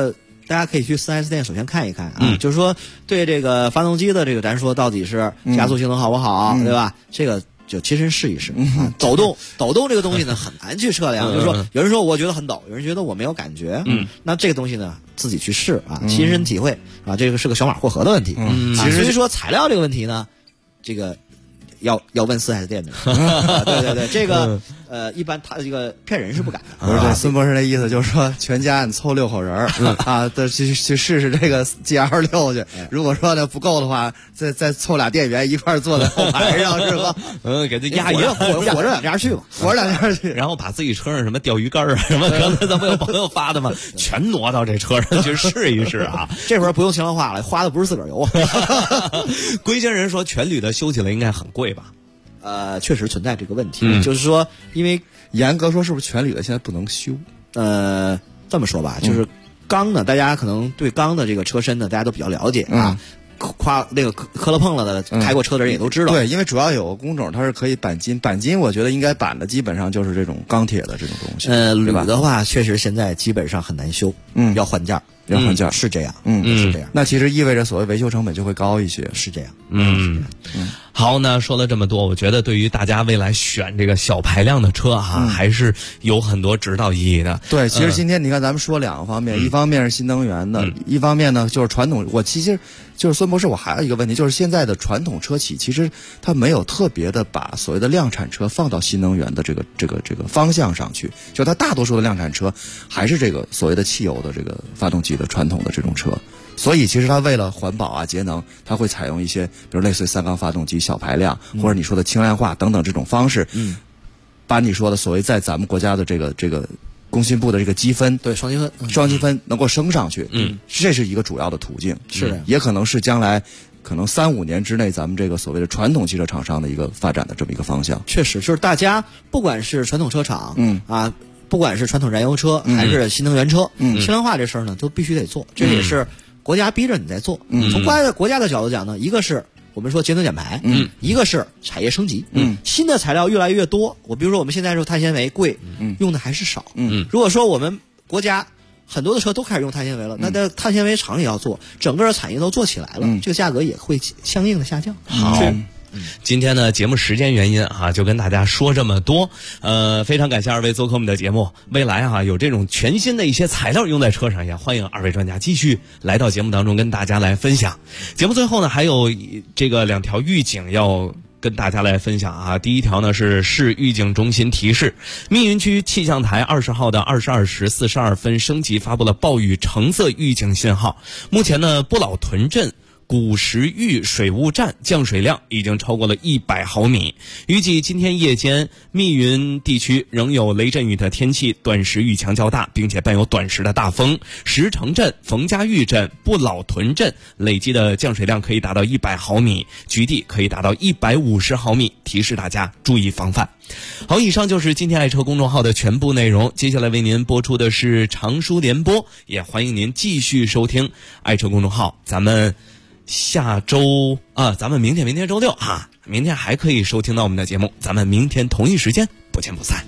大家可以去 4S 店首先看一看啊，就是说对这个发动机的这个咱说到底是加速性能好不好，对吧？这个就亲身试一试啊。抖动这个东西呢很难去测量，就是说有人说我觉得很抖，有人觉得我没有感觉，那这个东西呢自己去试啊，亲身体会啊，这个是个小马过河的问题。其实说材料这个问题呢，这个要问4S店的，对，这个一般他这个骗人是不敢的。 不是，对，孙博士的意思就是说，全家你凑6口人啊，去试试这个 GL6 去。如果说呢不够的话，再凑俩店员一块坐在后排上，是吧？ 给他压火着两家去吧， 火着两家去， 然后把自己车上什么钓鱼竿啊什么，刚才咱们有朋友发的嘛，全挪到这车上去试一试啊。 这会儿不用勤劳花了，花的不是自个儿油。 归心人说全铝的修起来应该很贵吧？ 确实存在这个问题，就是说，因为严格说是不是全铝的现在不能修？ 这么说吧，就是钢呢，大家可能对钢的这个车身呢，大家都比较了解啊。那个磕了碰了的开过车的人也都知道。 对，因为主要有个工种它是可以钣金，我觉得应该钣的基本上就是这种钢铁的这种东西。 铝的话，确实现在基本上很难修，要换件。是这样，是这样。 那其实意味着所谓维修成本就会高一些， 是这样。 好，那说了这么多，我觉得对于大家未来选这个小排量的车啊，还是有很多指导意义的。 对，其实今天你看咱们说两个方面，一方面是新能源的，一方面呢就是传统。我其实就是孙博士，我还有一个问题，就是现在的传统车企其实它没有特别的把所谓的量产车放到新能源的这个方向上去，就它大多数的量产车还是这个所谓的汽油的这个发动机的传统的这种车。所以其实它为了环保啊节能，它会采用一些比如类似于3缸发动机小排量，或者你说的轻量化等等这种方式，把你说的所谓在咱们国家的这个工信部的这个积分， 对，双积分能够升上去，这是一个主要的途径， 是的， 也可能是将来可能3-5年之内咱们这个所谓的传统汽车厂商的一个发展的这么一个方向。 确实，就是大家不管是传统车厂，不管是传统燃油车还是新能源车，轻量化这事儿呢都必须得做，这也是国家逼着你在做。从国家的角度讲呢，一个是我们说节能减排，一个是产业升级，新的材料越来越多。比如说我们现在说碳纤维贵，用的还是少。如果说我们国家很多的车都开始用碳纤维了，那碳纤维厂也要做，整个产业都做起来了，这个价格也会相应的下降。 好。今天呢，节目时间原因啊，就跟大家说这么多。非常感谢二位做客我们的节目。未来啊，有这种全新的一些材料用在车上，也欢迎二位专家继续来到节目当中跟大家来分享。节目最后呢，还有这个2条预警要跟大家来分享啊。第一条呢是市预警中心提示，密云区气象台20号的22时42分升级发布了暴雨橙色预警信号。目前呢，不老屯镇古石峪水务站降水量已经超过了100毫米，预计今天夜间密云地区仍有雷阵雨的天气，短时雨强较大，并且伴有短时的大风。石城镇、冯家峪镇、不老屯镇累计的降水量可以达到100毫米，局地可以达到150毫米，提示大家注意防范。好，以上就是今天爱车公众号的全部内容。接下来为您播出的是长书联播，也欢迎您继续收听爱车公众号。咱们下周咱们明天周六啊，明天还可以收听到我们的节目，咱们明天同一时间不见不散。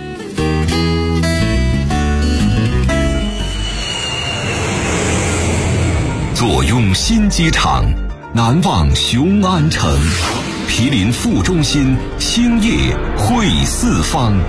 坐拥新机场，难忘雄安城，毗邻副中心，兴业汇四方。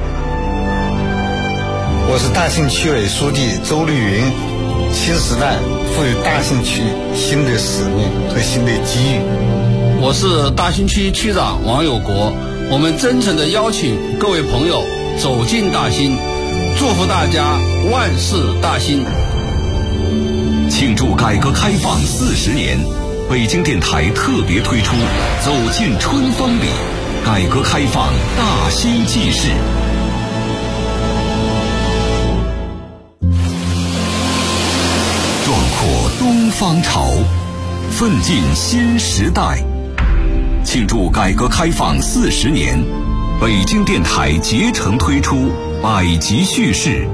我是大兴区委书记周绿云。新时代赋予大兴区新的使命和新的机遇。 我是大兴区区长王有国，我们真诚地邀请各位朋友走进大兴，祝福大家万事大兴。 庆祝改革开放40年，北京电台特别推出《走进春风里》，改革开放大兴纪事。壮阔东方潮，奋进新时代。庆祝改革开放40年，北京电台竭诚推出百集叙事。